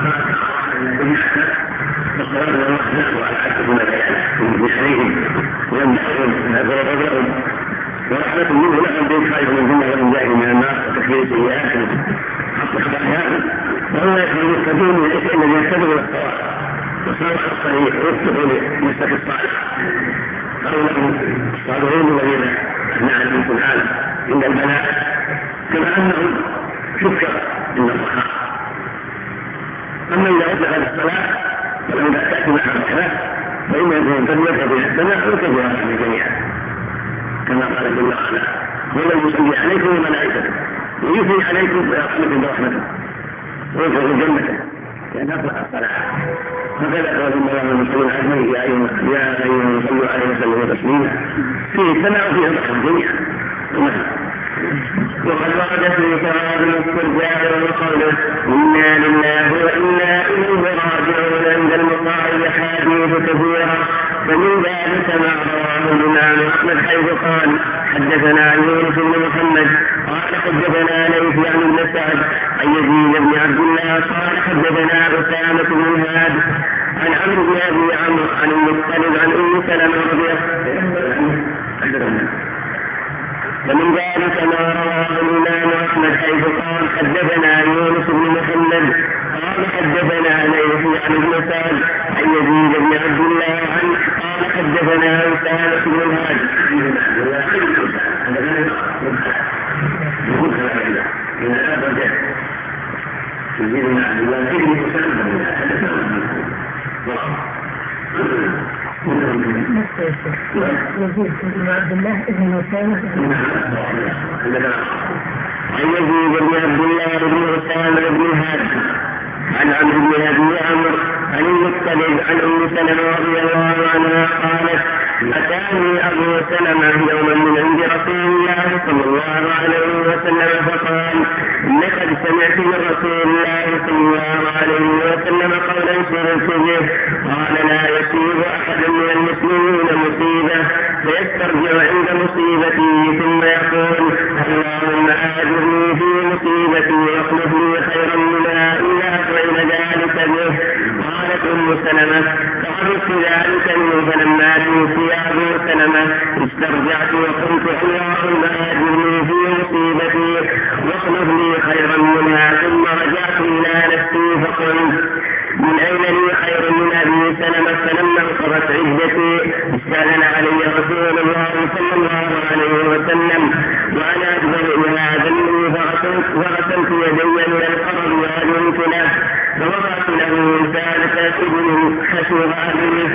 ورحمة منه لهم بين خائف من الجنة ومن جاهل من النار وتكفير سيئاتهم حق خطاياهم وهو يستدون من الإثم الذي يستدون الصواب وصالح الصحيح ويفتحوا لمسلك الصالح قالوا الصالحين الذين نعلم في العالم عند البلاء كما أنهم شكر عند الصحابة. أما إذا أدخل الصلاة ولم تأتي مع الصلاة فإنه يكون قد يذهب إلى السماء ويكبر على جميعا كما قال جل وعلا هو يصلي عليكم وملائكته ويثني عليكم ويرحمكم برحمته ويدخل جنته لأن أطلق الصلاة. هكذا قال الله المسلمين عليه يا أيها صلوا عليه وسلموا تسليما فيه السماء وفيه الرحمة جميعا. وقد ورد في ثواب الاسترجاع وقوله إنا لله وإنا إليه راجعون عند المطاعم أحاديث كثيرة فمن ذلك ما رواه الإمام أحمد حيث قال حدثنا يونس بن محمد قال حدثنا ليث عن ابن سعد عن يزيد بن عبد الله قال حدثنا أسامة بن هاد عن عمرو بن أبي عمرو عن المطلب عن أم سلمة رضي الله عنها. ومن ذلك ما رواه الإمام أحمد حيث قال حدثنا يونس بن محمد قال حدثنا ليث عن ابن سعد عن يزيد بن عبد الله عنه قال حدثنا أسامة بن هاد يزيد بن عبد الله ابن أسامة عن يزيد بن عبد الله بن أسامة بن هاد عن عمرو بن أبي عمرو عن المطلب عن أم سلمة رضي الله عنها قالت أتاني أبو سلمة يوما من عند رسول الله صلى الله عليه وسلم فقال لقد سمعت من رسول الله صلى الله عليه وسلم قولا سررت به قال لا يصيب أحد من المسلمين مصيبة فيسترجع عند مصيبته ثم يقول اللهم آجرني في مصيبتي واخلف لي خيرا منها إلا فعل ذلك به. قالت أم سلمة فعرفت ذلك منه فلما توفي أبو سلمة استرجعت وقلت اللهم آجرني في مصيبتي واخلف لي خيرا منها ثم رجعت إلى نفسي فقلت من أين لي خير من أبي سلمة فلما انقضت عدتي استأذن علي رسول الله صلى الله عليه وسلم وأنا أجبر بهذا مني فغسلت يدي من القرب وأذنت له فوضعت له ثالث ابن خشوع أبيه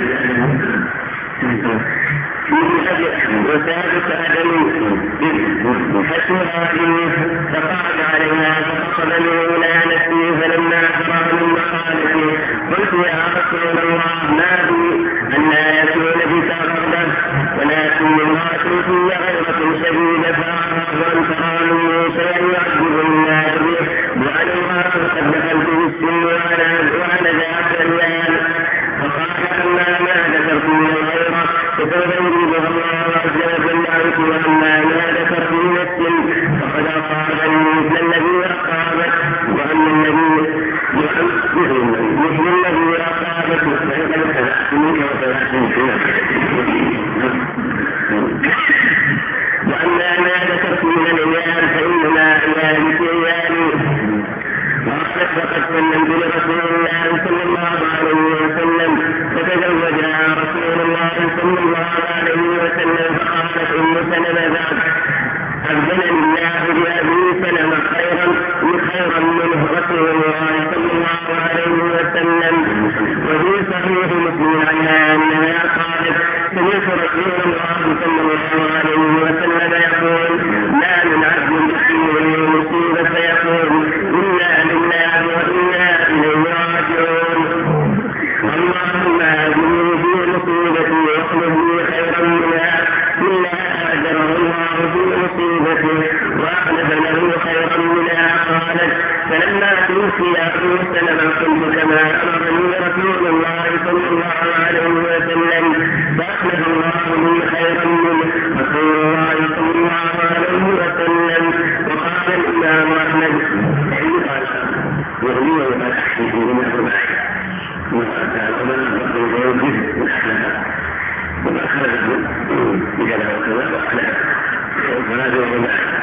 وثالث أدم خشوع أبيه فقعد عليها فقصدني إلى نفسي فلما أخبر من مقالتي قلت يا رسول الله ما بي أن لا يكون بك غضب ولكن امرأة في غيرة شديدة فأخاف أن ترى مني شيئا يعجب الناس به وأنا امرأة قد دخلت بالسن وأنا ذات الريال فقال أما ما ذكرت من الغيرة فسوف يريدها الله عز وجل عنك وأما ما ذكرت من السن فقد أصابني مثل الذي أصابت وأما الذي مثل الذي أصابت فقد خلعت منك وخلعت وأما ما ذكرت من العيال فإنما عيالي في عيالي وقد سلمت لرسول الله صلى الله عليه وسلم فتزوجها رسول الله صلى الله عليه وسلم فقالت أم سلمة بعد أبدلني الله بأبي سلمة خيرا منه رسول الله صلى الله عليه وسلم. وفي صحيح مسلم عنها أنها قالت سمعت رسول الله صلى الله عليه وسلم يقول لا من عبد مسلم مصيبة فيقول إنا لله وإنا إليه راجعون اللهم أجرني في مصيبتي واخلف لي خيرا منها إلا أجره الله في مصيبته وأخلف له خيرا منها. قالت فلما توفي أبو سلمة قلت كما أمرني رسول الله صلى الله عليه وسلم فأخلف الله لي خيرا منه رسول الله صلى الله عليه وسلم. وقال الإمام أحمد يغني ويقال أحسن في من أربعين وما أخرجه بكذا وكذا وأخلاه وثلاثة وأربعين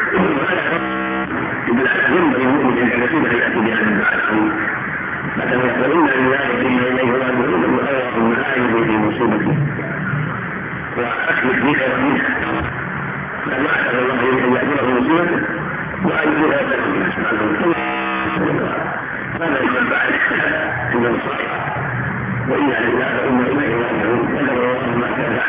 ينبغي المؤمن أن يكون هيئة بهذا العالم فكما يقول إنا لله وإنا إليه راجعون اللهم آجرني في مصيبتي وأخلف لي خيرا منها فما أسأل الله أن يأجره مصيبته وأن يغفر منها سبحانه وتعالى. هذا يتبع الاجتهاد عند المصائب وإنا لله وإنا إليه راجعون قدر الله ما كان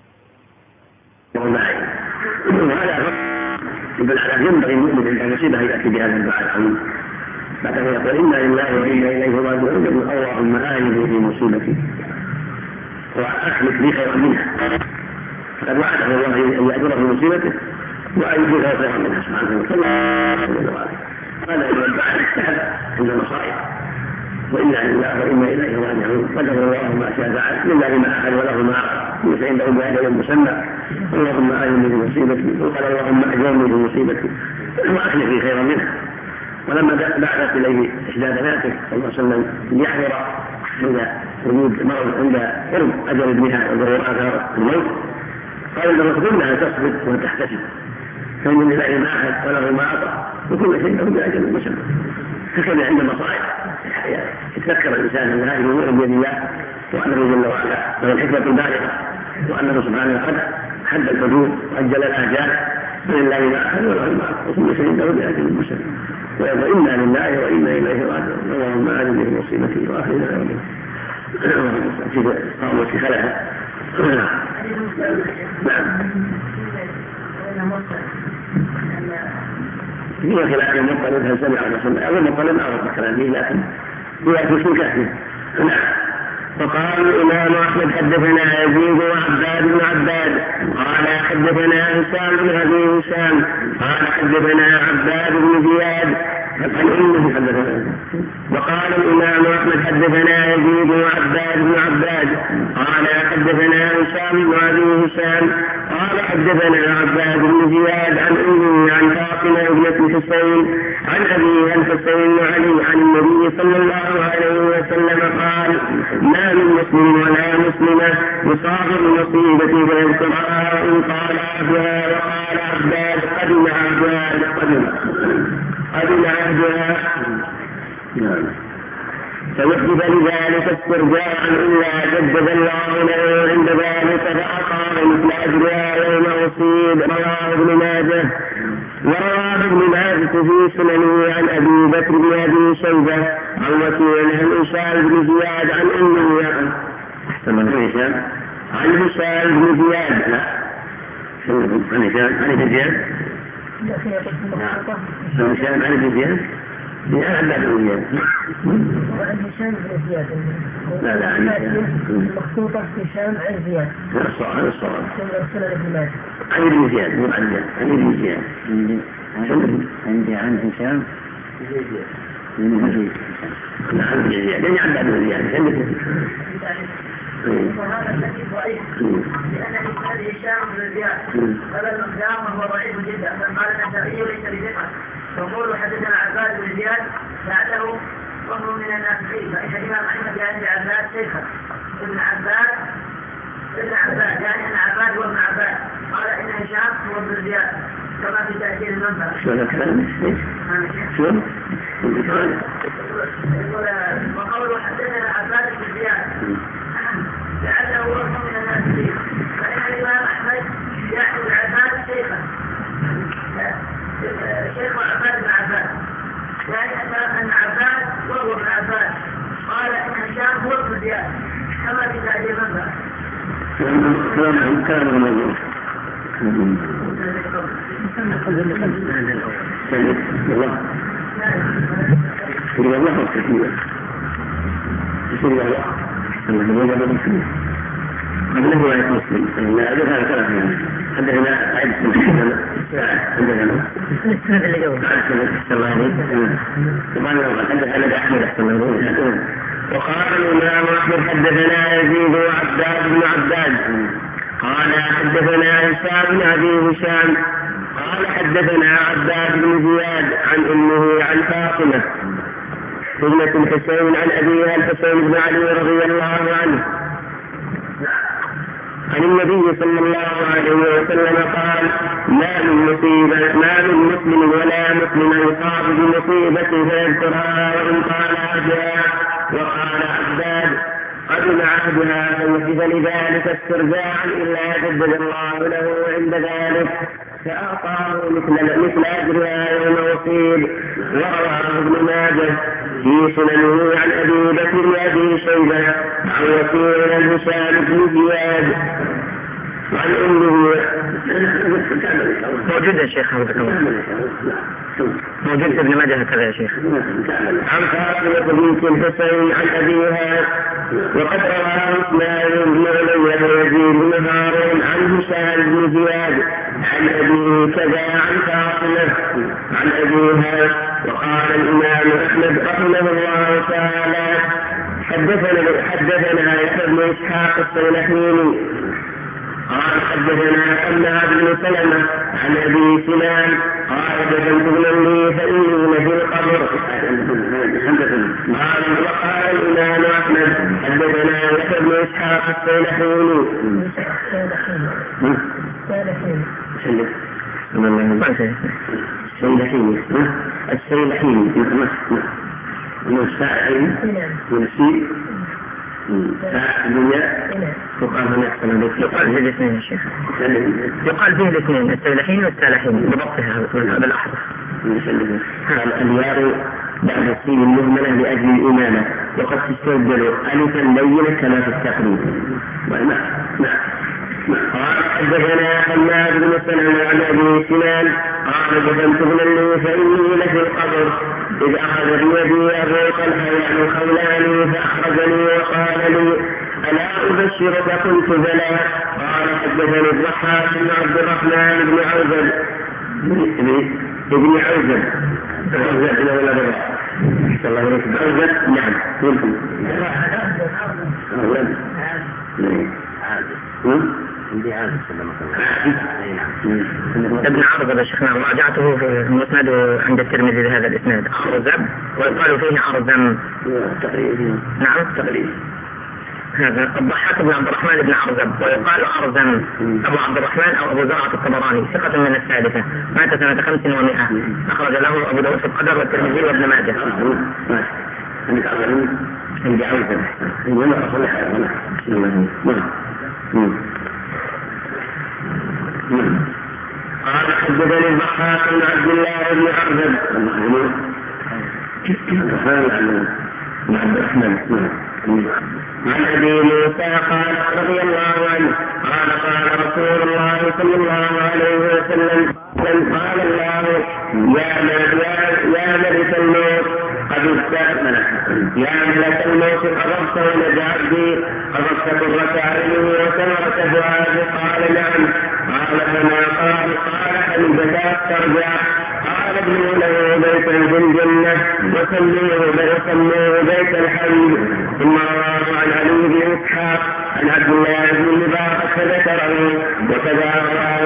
وهذا ينبغي المؤمن أن يصيب هيئة بهذا الدعاء العظيم بعدما يقول إنا لله وإنا إليه راجعون اللهم آجرني في مصيبتي وأخلف لي خيرا منها فقد وعده الله أن يأجره في مصيبته وأن يجزيه خيرا منها سبحانه وتعالى. هذا يتبع الاجتهاد عند المصائب وإنا لله وإنا إليه راجعون قدر الله ما شاء فعل لله ما أخذ وله ما أعطى ليس عنده بأجل مسمى اللهم آجرني في مصيبتي وقال اللهم أجرني في مصيبتي وأخلف لي خيرا منها. ولما بعثت إليه إحدى بناته صلى الله عليه وسلم ليحضر عند وجود مرض عند قرب أجل ابنها وظهور آثار الموت قال الرسول لها تصبر وتحتسب فإن لله ما أخذ وله ما أعطى وكل شيء له بأجل مسمى. هكذا عند المصائب يتذكر الإنسان أن هذه الأمور بيد الله وأنه جل وعلا له الحكمة البالغة وأنه سبحانه قد حد الحدود وأجل الآجال فلله ما أخذ وله ما أعطى وكل شيء له بأجل مسمى. ويقول إنا لله وإنا إليه راجعون اللهم آجرني في مصيبتي وأخلف لي خيرا منها. قاموا في خلها نعم فيها خلاف المطلب هل سمع ولا سمع أو المطلب أعرف كلامه لكن يأتي في كهفه. نعم. فقال الإمام أحمد حدثنا يزيد وعباد بن عباد قال حدثنا هشام بن أبي هشام قال حدثنا عباد بن زياد وقال الإمام أحمد حدثنا يزيد وعباد بن عباد قال حدثنا هشام بن أبي هشام قال حدثنا عباد بن زياد عن أمه عن فاطمة ابنة الحسين عن أبيها الحسين علي عن النبي صلى الله عليه وسلم قال ما من مسلم ولا مسلمة يصاب بالمصيبة فيذكرها وإن قال عبدها وقال عباد قدم عبدها فيحدث لذلك استرجاعا إلا جدد الله له عند ذلك فأقام مثل أجرها يوم أصيب. رواه ابن ماجه. ورواه ابن ماجه في سننه عن أبي بكر بن أبي شيبة عن وكيع عن هشام بن زياد عن أمه عن هشام بن زياد لا المخطوطة هشام عن زياد عندي عن هشام وهذا الحديث ضعيف لأن هذه هشام بن زياد هذا المقدام وهو ضعيف جدا قال النسائي ليس بثقة. يقول حدثنا عباد بن زياد بعده وهو من الناسخين فإن الإمام أحمد عند عباد شيخا ابن عباد يعني أن عباد هو ابن عباد قال إن هشام هو ابن زياد كما في تأكيد المنبر. وقوله حدثنا عباد بن زياد لعله هو من الناسخين فإن الإمام أحمد يأخذ عباد شيخا شيخ عباد بن عباد يعني أن عباد وهو ابن عباد قال إن هشام هو ابن زياد كما في تأكيد المنبر. قبله رواية مسلم لا هذا كلام حدثنا عيد بن عندنا وقال الإمام أحمد حدثنا يزيد وعباد بن عباد قال حدثنا هشام بن أبي هشام قال حدثنا عباد بن زياد عن أمه عن فاطمة ابنة الحسين عن أبيها الحسين بن علي رضي الله عنه عن النبي صلى الله عليه وسلم قال ما من مسلم ولا مسلم يصاب بمصيبة فيذكرها وإن قال عبدها وقال عباد قدم عهدها فيحدث لذلك استرجاعا إلا جدد الله له عند ذلك فأعطاه مثل أجرها يوم أصيب. ورواه ابن ماجه في سننه عن أبي بكر بن أبي شيبة عن وكيع عن هشام بن زياد عن أمه موجود يا شيخ موجود في ابن ماجه هكذا يا شيخ عن فاطمة بنت الحسين عن أبيها. وقد رواه إسماعيل بن علي ويزيد بن هارون عن هشام بن زياد عن أبيه كذا عن فاطمة عن أبيها. وقال الإمام أحمد رحمه الله تعالى حدثنا يحيى بن إسحاق السلحيني قال حدثنا حماد بن سلمة عن أبي سنان قال دفنت ابني فإني لفي القبر. وقال الإمام أحمد حدثنا يحيى بن إسحاق السلحيني السيلحيني يقال فيه الاثنين يا شيخ يقال فيه الاثنين السيلحين والسالحين بضبطها بالأحرف. اليار بعد السين المهملة لأجل الإمامة وقد تستبدل ألفا لينة كما في التقريب. قال حدثنا حماد بن سلمة عن أبي سنان قال دفنت ابني فإني لفي القبر إذ أخذ بيدي أبو طلحة يعني الخولاني فأخرجني وقال لي ألا أبشرك؟ قلت بلى. قال حدثني الضحاك بن عبد الرحمن بن عوزب نعم يمكن. ابن عرض يا شيخنا راجعته في المسند عند الترمذي بهذا الاسناد أرزب ويقال فيه أرزم. نعم تقريب. هذا الضحاك بن عبد الرحمن بن عرزب ويقال أرزم أبو عبد الرحمن أو أبو زرعة الطبراني ثقة من الثالثة مات سنة 500 أخرج له أبو داود في القدر والترمذي وابن ماجه. قال حدثني الضحاك بن عبد الله بن عرزب عن أبي موسى قال رضي الله عنه قال رسول الله صلى الله عليه وسلم قال الله يا ملك الموت قد استأمن يا ملك الموت قبضت ولد عبدي قبضت قرة عينه وثمرة فؤاده قال نعم قال فما قال حمدك ترجع قال ابنوا له بيتا في الجنة وسموه بيت الحمد. ثم رواه عن علي بن إسحاق عن عبد الله بن المبارك فذكره وكذا رواه.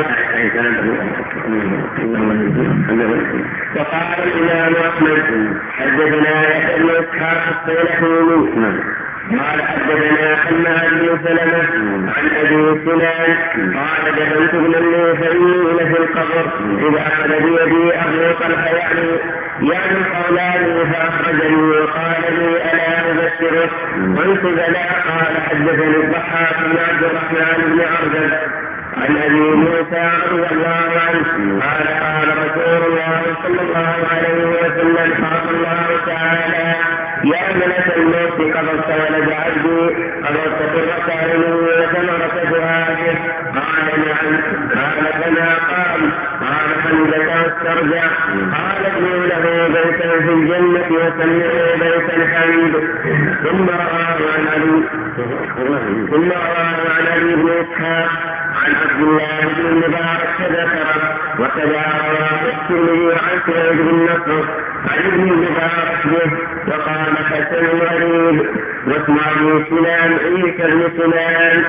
وقال الإمام أحمد حدثنا يحيى بن إسحاق الصيلحوني قال حدثنا حماد بن سلمة عن أبي سنان قال دفنت ابنا لي فإني لفي القبر إذا أخذ بيدي أبو طلحة يعني قولاني فأخرجني وقال لي ألا أبشرك قلت بلى قال حدثني الضحاك بن عبد الرحمن بن عرزب عن أبي موسى رضي الله عنه قال رسول الله صلى الله عليه وسلم قال الله تعالى يا ملك الموت قبضت ولد عبدي قبضت قرة عينه وثمرة فؤاده قال نعم قال فما قال حمدك واسترجع قال ابنوا له بيتا في الجنة وسموه بيت الحمد. ثم رواه عن علي بن إسحاق عن عبد الله بن المبارك فذكره وكذا رواه الترمذي عن سعيد بن نصر عن ابن المبارك به وقال حسن غريب واسم ابي سنان عيسى بن سنان.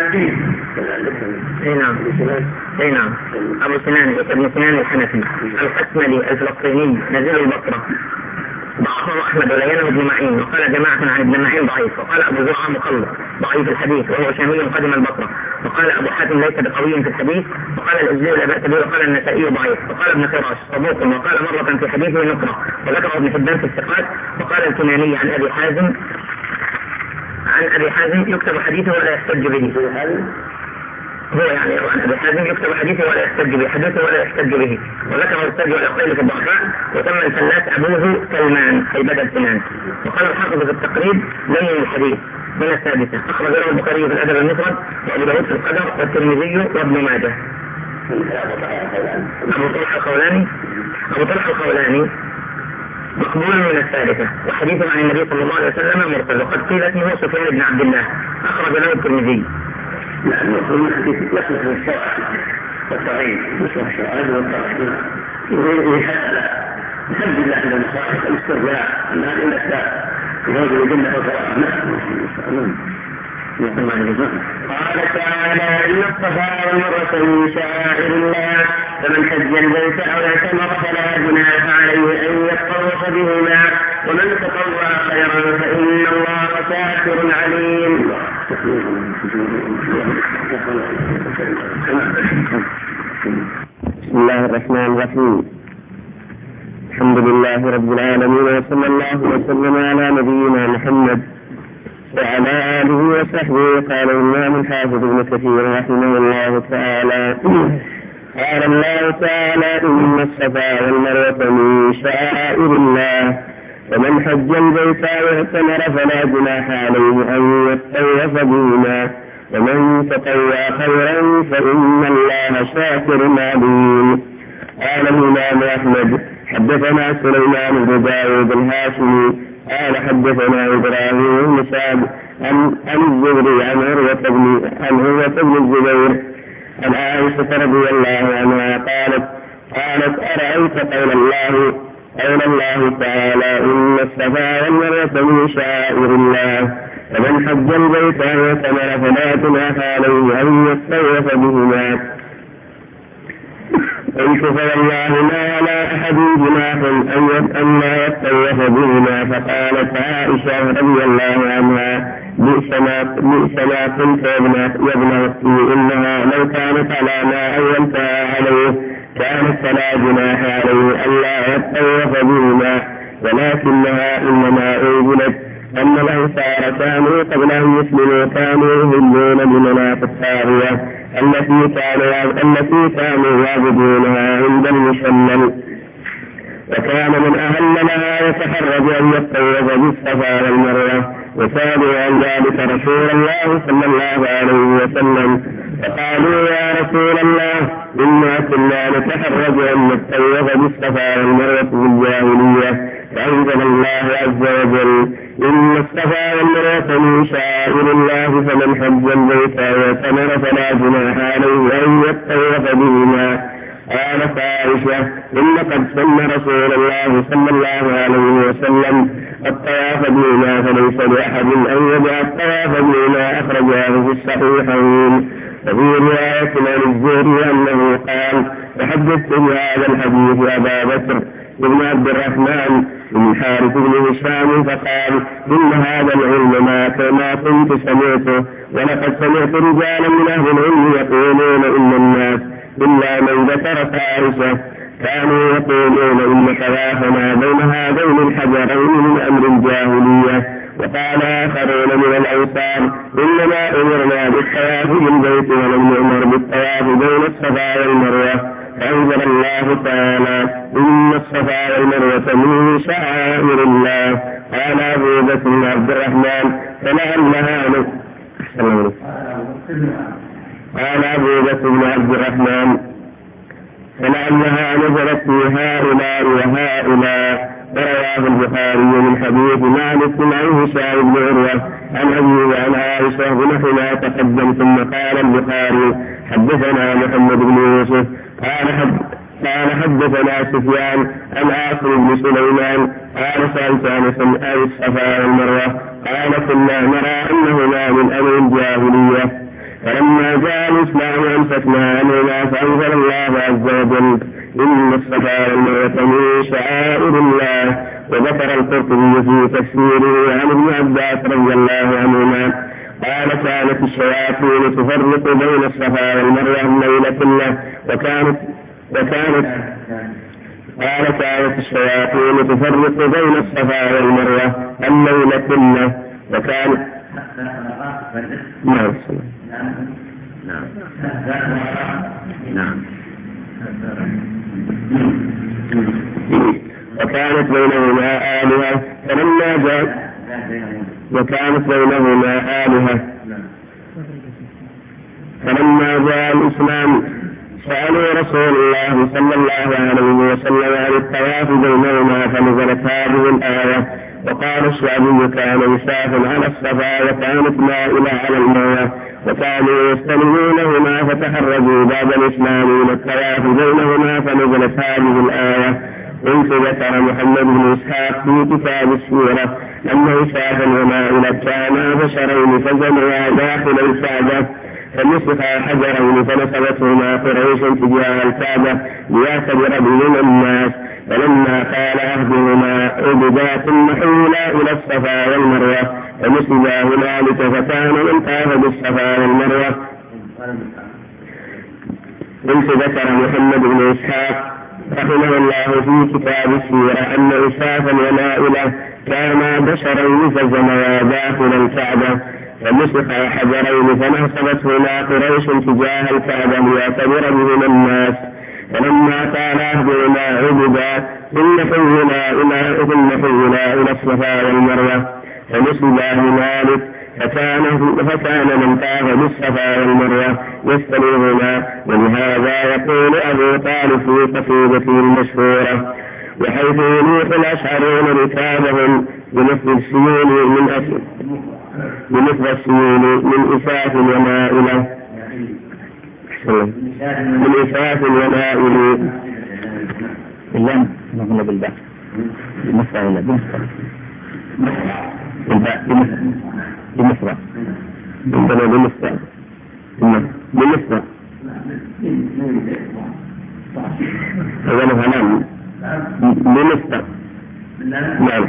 اي نعم ابو سنان عيسى بن سنان الحنفي القسملي الفلسطيني نزيل البصره ضعفه احمد ولينه ابن معين وقال جماعه عن ابن معين ضعيف وقال ابو زرعه مقلد ضعيف الحديث وهو شامي قدم البصره وقال ابو حاتم ليس بقوي في الحديث وقال الازدي لا باس به وقال النسائي ضعيف وقال ابن فراش صدوق وقال مره في حديثه نكره وذكر ابن حبان في الثقات وقال الكناني عن ابي حازم يكتب حديثه ولا يحتج به. هو يعني عن ابي حازم يكتب حديثه ولا يحتج به حديثه ولا يحتج به وذكر السجل والاخوين في الضعفاء وتم الفلاس ابوه سلمان اي بدل سنان. وقال الحافظ في التقريب لين الحديث من السادسة أخرج له البخاري في الأدب المفرد وأبو داود في القدر والترمذي وابن ماجه. أبو طلحة الخولاني مقبول من الثالثة وحديثه عن النبي صلى الله عليه وسلم مرسل وقد قيل اسمه سفيان بن عبد الله أخرج له الترمذي. نعم يقول يصلح للشرع والتغيير يصلح الشرع والتغيير الحمد لله عند المصائب الاسترجاع أن هذه الأسباب يهاجم الجنة قال تعالى إن الصفا والمروة من شعائر الله فمن حج البيت أو اعتمر فلا جناح عليه أن يطوف بهما ومن تطوع خيرا فإن الله شاكر عليم. بسم الله الرحمن الرحيم. الحمد لله رب العالمين وصلى الله وسلم على نبينا محمد وعلى آله وصحبه. قال الإمام الحافظ ابن كثير رحمه الله تعالى قال الله تعالى إن الصفا والمروة من شعائر الله فمن حج البيت واعتمر فلا جناح عليه أن يطوف بهما ومن تطوع خيرا فإن الله شاكر عليم. قال الإمام أحمد حدثنا سليمان بن داود الهاشمي قال حدثنا إبراهيم بن سعد عن الزهري عن عروة بن الزبير عن عائشة رضي الله عنها قالت أرأيت قول الله قول الله تعالى إن الصفا والمروة من شعائر الله فمن حج البيت واعتمر فلا جناح عليه أن يطوف بهما. قلت فوالله ما على أحد جناح أن لا يطوف بهما. فقالت عائشة رضي الله عنها بئس ما قلت يا ابن أختي إنها لو كانت على ما أولتها عليه كانت فلا جناح عليه ألا يطوف بهما، ولكنها إنما أنزلت أن الأنصار كانوا قبل أن يسلموا كانوا يهلون بمناط الطاغية التي كانوا يعبدونها عند المشلل، وكان من أهل لها يتحرج أن يطوف بالصفا والمروة، وسألوا عن ذلك رسول الله صلى الله عليه وسلم فقالوا يا رسول الله إنا كنا نتحرج أن نطوف بالصفا والمروة في الجاهلية، فأنزل الله عز وجل إن الصفا والمروة من شعائر الله فمن حج البيت واعتمر فلا جناح عليه أن يطوف بهما. قالت عائشة إن قد سن رسول الله صلى الله عليه وسلم الطواف بهما فليس لأحد أن يدع الطواف بهما، أخرجاه في الصحيحين. وفي رواية عن الزهري أنه قال تحدثت بهذا الحديث أبا بكر بن عبد الرحمن بن الحارث بن هشام فقال إن هذا العلم ما كنت سمعته، ولقد سمعت رجالا من أهل العلم يقولون إن الناس إلا من ذكر فارسة كانوا يقولون إن طوافنا بين هذين الحجرين من أمر الجاهلية. وقال آخرون من الأنصار إنما أمرنا بالطواف بالبيت ولم نؤمر بالطواف بين الصفا والمروة. فأنزل الله تعالى إن الصفا والمروة من شعائر الله. قال أبو بكر بن عبد الرحمن فلعلها نزلت في هؤلاء وهؤلاء. رواه البخاري من حديث مالك عن هشام بن عروة عن أبيه عن عائشة بنحو ما تقدم. ثم قال البخاري حدثنا محمد بن يوسف قال حدثنا سفيان عن عاصم بن سليمان قال سألت عن الصفا والمروة قال كنا نرى أنهما من أمر الجاهلية، فلما جاء الإسلام أنفتنا عنهما فأنزل الله عز وجل إن الصفا والمروة من شعائر الله. وذكر القرطبي في تفسيره عن ابن عباس رضي الله عنهما قال كانت الشياطين تفرق بين الصفا والمروة الليل كله كانت الشياطين تفرق بين الصفا والمروة الليل كله وكانت وكانت بينهما آلهة فلما جاء الإسلام سألوا رسول الله صلى الله عليه وسلم عن الطواف بينهما فنزلت هذه الآية. وقال الشعبي كان يسافر على الصفا وكانت مائلة على المروة وكانوا يستلمونهما فتحرجوا بعد الإسلام من الطواف بينهما فنزلت هذه الآية. قلت ذكر محمد بن إسحاق في كتاب السيرة أنه سافر ومائلة كانا بشرين فجمعا داخل الكعبة فنسخا حجرين فنسبتهما قريش تجاه الكعبة ليعتبر بهم الناس. فلما قال أهدهما عبدا ثم حولا إلى الصفا والمروة فنسبا هنالك فكان من طاف بالصفا والمروة. قلت ذكر محمد بن إسحاق رحمه الله في كتاب السيرة أن إسافا ومائلة كانا بشرين فجمعا داخل الكعبة فنسخا حجرين فنصبتهما قريش تجاه الكعبة ليعتبر بهما الناس. فلما قال أهدهما عبدا ثم حولا إلى الصفا والمروة فنسبا هنالك فكان من طاف بالصفا والمروة يستلمهما. ولهذا يقول أبو طالب في قصيدته المشهورة وحيث يلوح الأشعرون ركابهم بنصب السيول من إساف ومائلة من إساف ومائل بمصر ولا بمصر؟ الباء بمصر عندنا بمصر بمصر أولها نعم بمصر نعم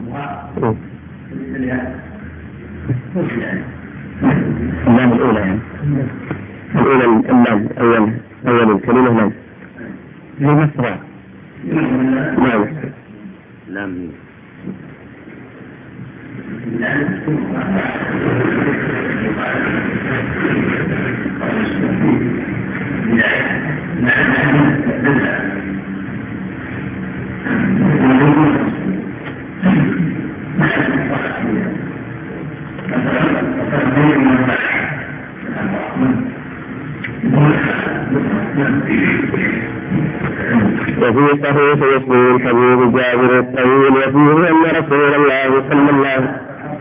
اللام الأولى يعني الأولى اللام أول الكلمة نعم بمصر نعم لام وفي صحيح مسلم الحديث جابر الطويل وفيه أن رسول الله صلى الله عليه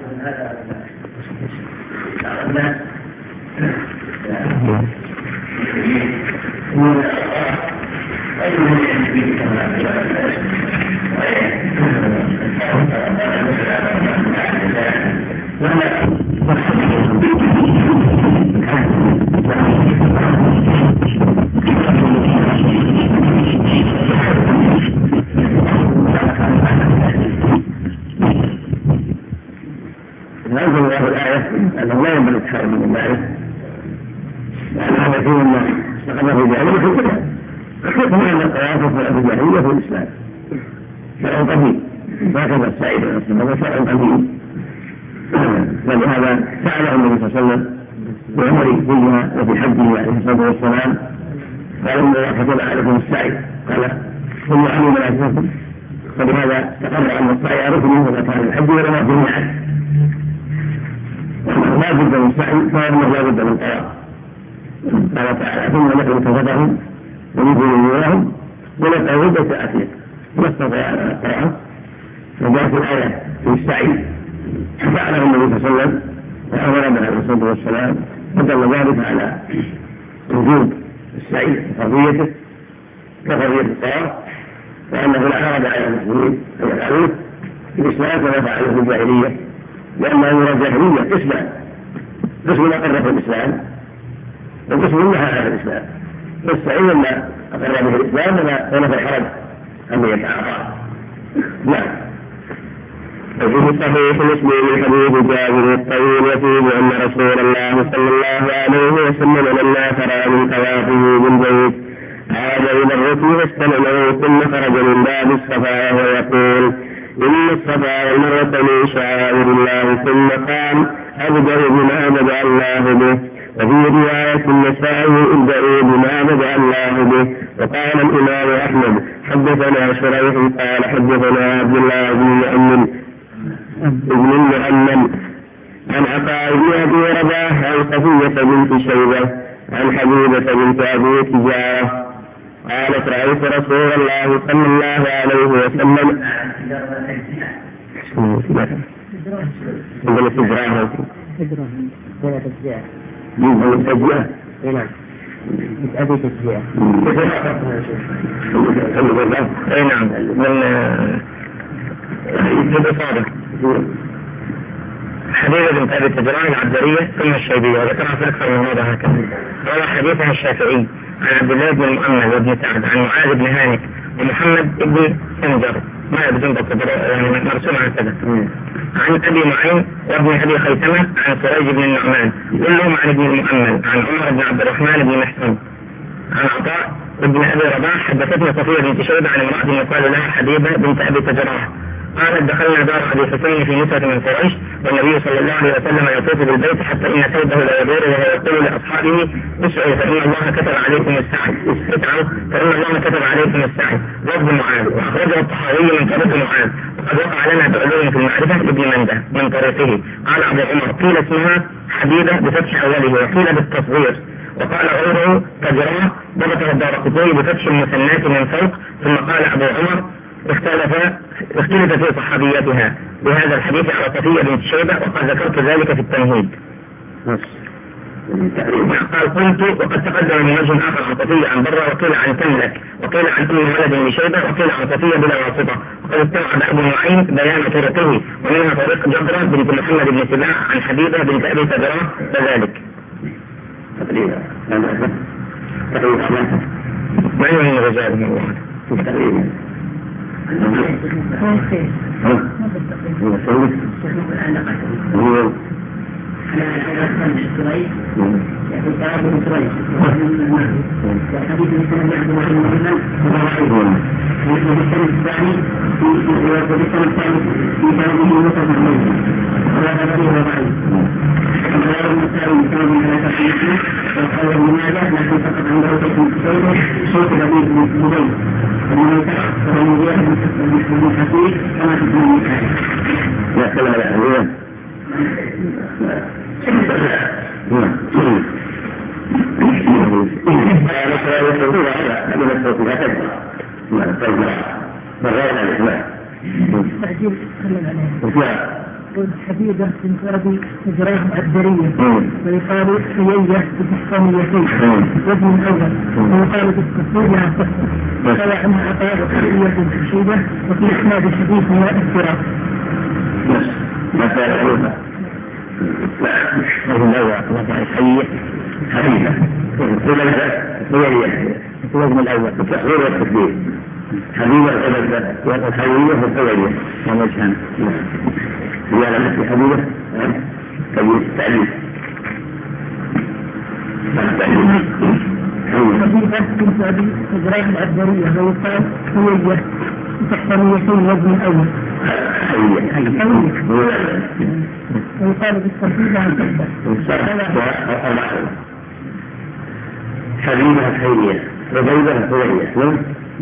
أنزل الله الآية أنه لا ينبغي التحرم من المعرفة لأن هذا فيه أن استقر في جاهلية في الكتاب كما أن الطوائف في الجاهلية في الإسلام شرع قديم هكذا السعيد هذا شرع قديم ولهذا سأله النبي صلى الله عليه وسلم بعمره فيها وفي حجه عليه الصلاة والسلام قال إن الله كتب عليكم السعي قال ثم علم مناسككم فبهذا تقرر أن السعي ركن من أركان الحج ولما فيه عنه لا بد من السعي فإنه لا بد من طواف قال تعالى ثم نحن كفتهم ونبني إياهم ونسأل عدة أعتيق ما استطاع الطواف وجاءت الآية في السعي فعله النبي صلى الله عليه وسلم وأمر به عليه الصلاة والسلام فدل ذلك على وجود السعي وفضيلته كفضيلة الطواف وأنه لا حرج على المسلمين أن يفعلوه في الإسلام كما فعلوا في الجاهلية لأنه من الجاهلية قسم أقر في الإسلام وقسم نهى عن الإسلام فالسعي لما أقر به الإسلام ولا في الحرج أن يتعاطى نعم. وفي صحيح مسلم حديث جابر الطويل وفيه أن رسول الله صلى الله عليه وسلم لما فرغ من طوافه بالبيت عاد إلى الركن فاستلمه ثم خرج من باب الصفا ويقول إن الصفا والمروة من شعائر الله ثم قال أبدأ بما بدأ الله به. وفي رواية النسائي ابدأوا بما بدأ الله به. وقال الإمام أحمد حدثنا شريح قال حدثنا عبد الله بن ابن المؤمن عن عطاء بن أبي رباح عن صفية بنت شيبة عن حبيبة بنت أبي تجارة قالت رأيت رسول الله صلى الله عليه وسلم عندما تجراه من تجراه أبي تجراه نعم من بصادة حبيبة بنت أبي تجراه العبدرية ثم الشيبية وذكرها في أكثر من موضع هكذا. روى حديثها الشافعي عن عبد الله بن المؤمن وابن سعد عن معاذ بن هانك ومحمد بن سنجر ما يبدون يعني مرسوم عن كذا عن أبي معين وابن أبي خيثمة عن سريج بن النعمان كلهم عن ابن المؤمن عن عمر بن عبد الرحمن بن محسن عن عطاء ابن أبي رباح حدثتنا صفية بنت شيبة عن امرأة يقال لها حبيبة بنت أبي تجراه قالت دخلنا دار أبي حسين في نسوة من قريش والنبي صلى الله عليه وسلم يطوف بالبيت حتى إن ثوبه لا يدور وهو يقول لأصحابه اسعوا فإن الله كتب عليكم السعي اسعوا فإن الله كتب عليكم السعي لفظ معاذ وأخرجه الطحاوي من طريق معاذ وقد وقع لنا بعلوم في المعرفة ابن منده من طريقه. قال أبو عمر قيل اسمها حبيبة بفتح أوله وقيل بالتصغير وقال غيره تجراه ضبطه الدارقطني بفتح المثنات من فوق ثم قال أبو عمر اختلف في قال قلت وقد تقدم من وجه آخر عن صفية عن برة وقيل عن تملك وقيل عن كل ولد لشيبة وقيل عن صفية بلا واسطة وقد استوعب أبو نعيم بيان طرقه ومنها طريق جبرة بنت محمد بن سباع عن حبيبة بنت أبي سدرة كذلك. ما يوم الرجال من الله يقول تعالى بن سريج وحديث مثل عبد الله بن محمد والسنة الثاني والسنة الثاني في كلامه مصر محمود وهذا غني وضعيف وقال المسائل بسبب ثلاثة حديثين وقال ابن ماجه لكن فقط عنده صوت لبيب بن زبيد ومن يسرع فهو مجاهد بن حسين كما في ابن المسائل. لا كلام على أهلية حبيبة بنت أبي سدرة العبدرية ويقال حيية بتحصانيتين وابن الأول ويقال بالتصوير عن فصل قال عنها عطاء وحيية بنت شيبة وفي إسناد الحديث هو افتراء. حبيبة الوزن الأول التحرير والتكبير حبيبة الأبد والحوية والحوية ومجهن هي لمسي حبيبة تجيب التعليم حبيبة بنت أبي سدرة العبدرية ويقال حيية بتحصانيتين وابن الأول ويقال بالترتيب عن حبيبة الحيية وبيبة الحوية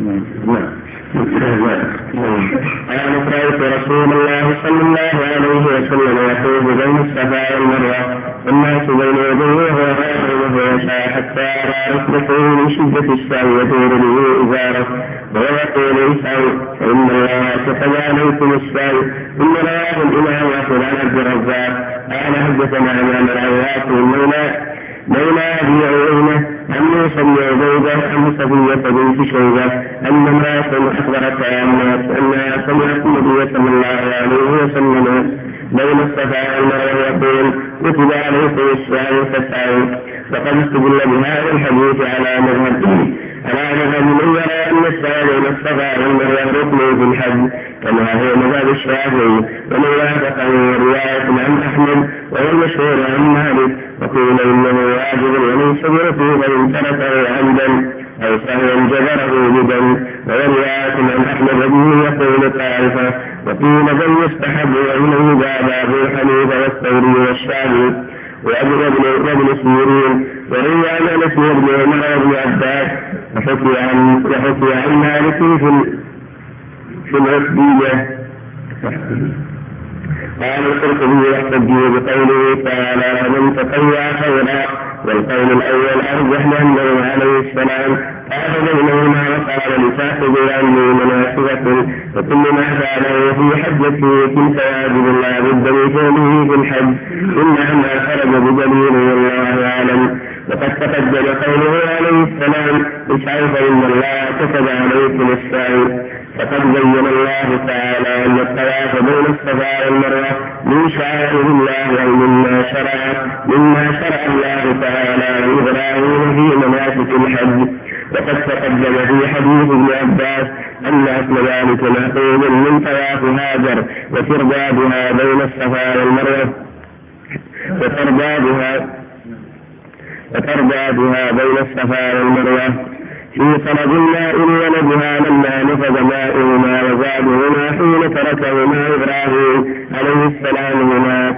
أنا رأيت رسول الله صلى الله عليه وسلم يطوف بين الصفا والمروة والناس بين يديه وهو راكع وهو يسعى حتى أرى ركبته من شدة السعي يدور به إزاره وهو يقول اسعوا فإن الله كتب عليكم السعي ثم رواه الإمام أحمد عن عبد الرزاق قال حدثنا عن العوات مولى أبي عيينة عن موسى بن عبيدة عن صفية بنت شيبة أن امرأة أخبرت أنها سمعت النبي صلى الله عليه وسلم بين الصفا والمروة يقول كتب عليكم السعي فاسعوا وقد استدل بهذا الحديث على مذهب من يرى أن السعي بين الصفا والمروة ركن في الحج كما هو مذهب الشافعي ومن وافقه رواية عن أحمد وهو المشهور عن مالك وقيل إنه واجب وليس بركوب فإن تركه عمدا أو سهوا جبره بدا ورواية عن أحمد بن يقول طائفة وقيل بل يستحب وإنه ذهب أبو حنيفة والثوري والشافعي وابن سيرين وروي عن أنس بن عمر بن عباس وحكي عن مالك في العقدية. قال القرطبي يحتج بقوله تعالى فمن تطوع خيرا والقول الأول أرجح لأنه عليه السلام قال بينهما وقال لصاحبه عني مناسبة وكل ما فعله في حجته تلك واجب لا بد من فعله في الحج إلا ما خرج بدليل والله أعلم. وقد تقدم قوله عليه السلام اسعوا فإن الله كتب عليكم السعي. فقد بين الله تعالى أن الطواف بين الصفا والمروة من شعائر الله أو مما شرع الله تعالى لإبراهيم في مناسك الحج. وقد تقدم في حديث ابن عباس أن أصل ذلك مأخوذ من طواف هاجر وتردادها بين الصفا والمروة وتردادها بين الصفا والمروة في طلب الماء ولدها لما نفذ ماؤهما وزادهما حين تركهما إبراهيم عليه السلام هناك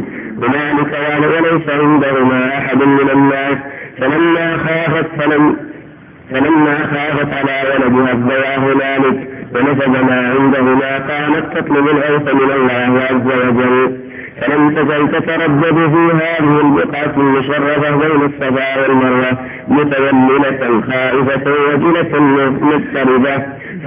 وليس عندهما أحد من الناس فلما خافت على ولدها الضياء هنالك ونفذ ما عندهما كانت تطلب الغوث من الله عز وجل فلم تزل تتردد في هذه البقعة المشرفة بين الصفا والمروة متوللة خائفة وجلة مضطربة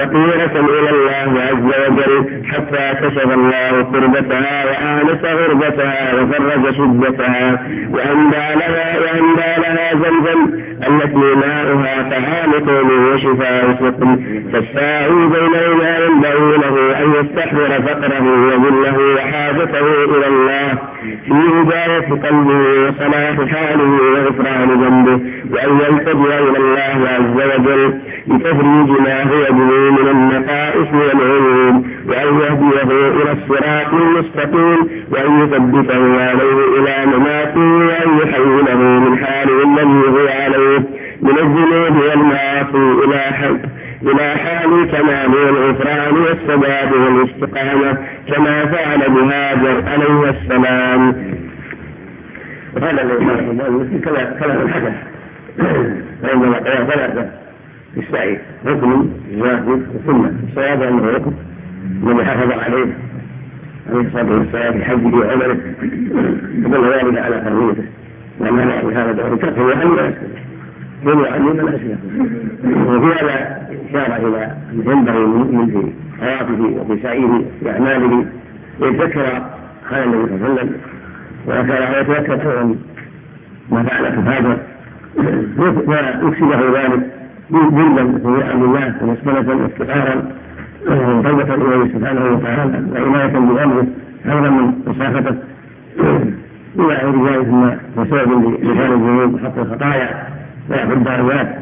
فقيرة إلى الله عز وجل حتى كشف الله كربتها وآنس غربتها وفرج شدتها وأندى لها زمزم التي ماؤها طعام قوم وشفاء سقم، فالساعي بينهما ينبغي له أن يستحضر فقره وذله وحاجته إلى الله في هداية قلبه وصلاح حاله وغفران ذنبه، وأن يلتجئ إلى الله عز وجل لتفريج ما هو به من النقائص والعيوب، وأن يهديه إلى الصراط المستقيم، وأن يثبته عليه إلى مماته، وأن يحوله من حاله الذي هو عليه من الذنوب والمعاصي إلى حال كمال الغفران والسداد والاستقامة كما فعل بهاجر عليه السلام. وهذا الذي كلام الحدث فإنما قال ثلاثة في السعي ركن واجب وسنة. الصواب أنه ركن الذي حافظ عليه الصلاة والسلام في حجه وعمله يدل ذلك على حريته، لأن هذا دور كفر وعلم يعلم الأسئلة. وفي هذا إشارة إلى أن ينبغي المؤمن في حياته وفي سعيه في أعماله يتذكر قال النبي صلى الله عليه وسلم وكان يتذكر أيضا ما فعل هاجر ويكسب له ذلك جلدا في نعم الله ومسكنة وافتقارا وتوبة إليه سبحانه وتعالى وعناية بأمره أيضا من مسافته إلى غير ذلك ثم وسبب لسان الذنوب وحط الخطايا ويعبد الدعوات.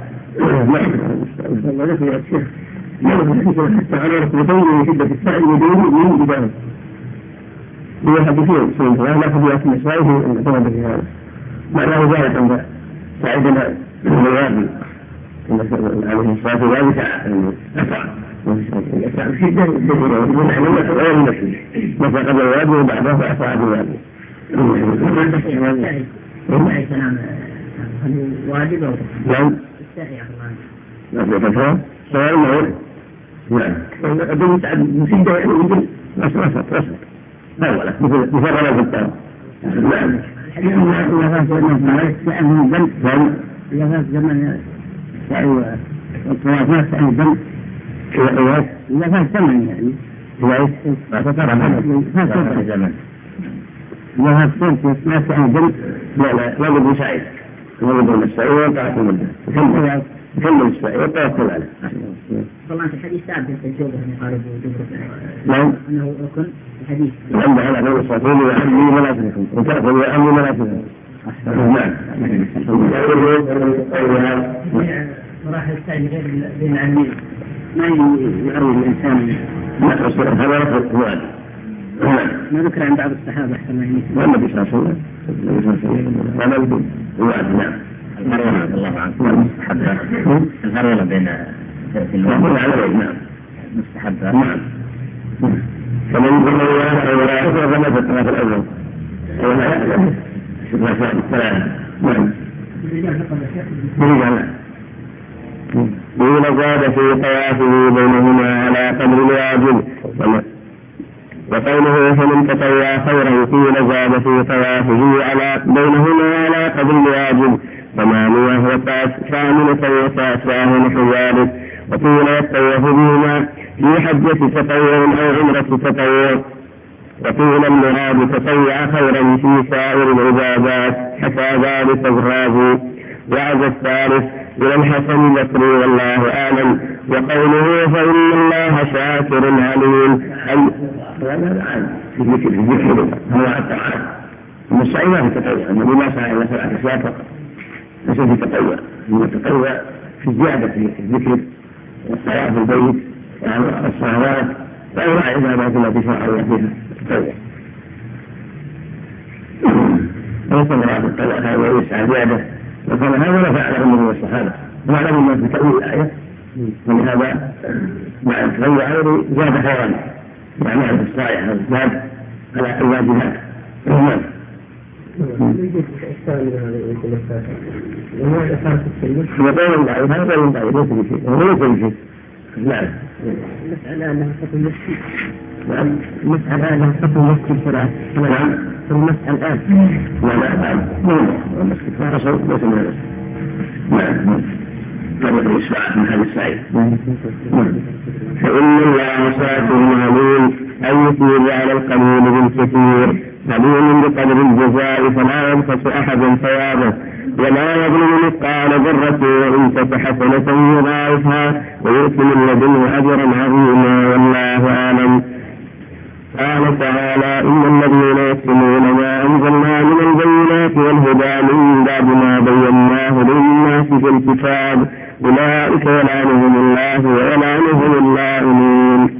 ولكن يا شيخ حتى على ركبتين من شدة السعي ودونه من بداية يحدثون سنة لا تبيع في إسرائيل أن تكون في هذا معناه ذلك عند سعيدنا الوادي عليه الصلاة والسلام أسرع في شدة غير المسجد مثل قبل الوادي وبعده فأسرع بالوادي. السعي كلام واجب أو نعم السعي نعم سواء المعروف نعم أدوم يتعب مسجد ويقول أسرع أولا مثل غلا في التام. نعم الحديث إذا فات سعي من الذنب إذا فات زمن سعي والطواف ما سعي الذنب إذا فات زمن يعني ما تترى هذا الزمن إذا فات صوت ما سعي الذنب لا بد مساعد لا بد السعي وطاعة المدة يكمل السعي وتوكل عليه. طبعا في الحديث ثابت التجوبة من قارب وجبر نعم أنه ركن الحديث عند على نور الصلاة وأمني مناسككم وتأخذ وأمني مناسككم. نعم مراحل السعي غير بين العلمين ما يعرض الإنسان هذا رفض الوالد ما ذكر عن بعض الصحابة والنبي صلى الله عليه وسلم ولا يقول الوالد. نعم الهرولة الله عنه مستحبة الهرولة بين نعم مستحبة نعم فمن يقول الله ولا يقول فما في الطرف الأول ولا يعلم شبه الثلاثة. نعم دون زاد في طوافه بينهما على قدر الواجب. وقوله فمن تطوع خيرا قيل زاد في طوافه على بينهما على قدر الواجب 8 وثامنة وتاسعة نحو ذلك. وقيل يطوف بهما في حجة تطوع أو عمرة تطوع. وقيل المراد تطوع خيرا في سائر العبادات حتى ذلك الرازي. وعز الثالث إلى الحسن البصري والله أعلم. وقوله فإن الله شاكر عليم في الذكر هو التعالى المسعي ما في تطوع النبي ما سعى إلى 7 أشياء فقط ليس في تطوع هو التطوع في الزيادة في الذكر والصلاة في البيت يعني الصلوات وأنواع العبادات التي شرع الله فيها التطوع. ليس مراد التطوع هذا يسعى زيادة وكان هذا ما فعله النبي والصحابة وعلم الناس بتأويل الآية ولهذا مع التطوع هذا زاد خيرا يعني الصالح زاد على الواجبات. نعم وقول ضعيف هذا قول ضعيف ليس بشيء وليس بشيء. نعم المسألة أنها خطو المسجد. نعم المسألة أنها خطو المسجد صلاة. نعم المسألة الآن لا المسجد ما حصل ليس من المسجد. نعم طريق الإصلاح من هذا السعيد. فإن الله شاكر عليم أن يثيب على القليل بالكثير عليم بقدر الجزاء فلا ينقص أحد ثوابه ولا يظلم مثقال ذرة وإن تك حسنة يضاعفها ويؤتي من لدنه أجرا عظيما والله أعلم. قال تعالى إن الذين يكتمون ما أنزلنا من البينات والهدى من بعد ما بيناه للناس في الكتاب أولئك يلعنهم الله ويلعنهم اللاعنون.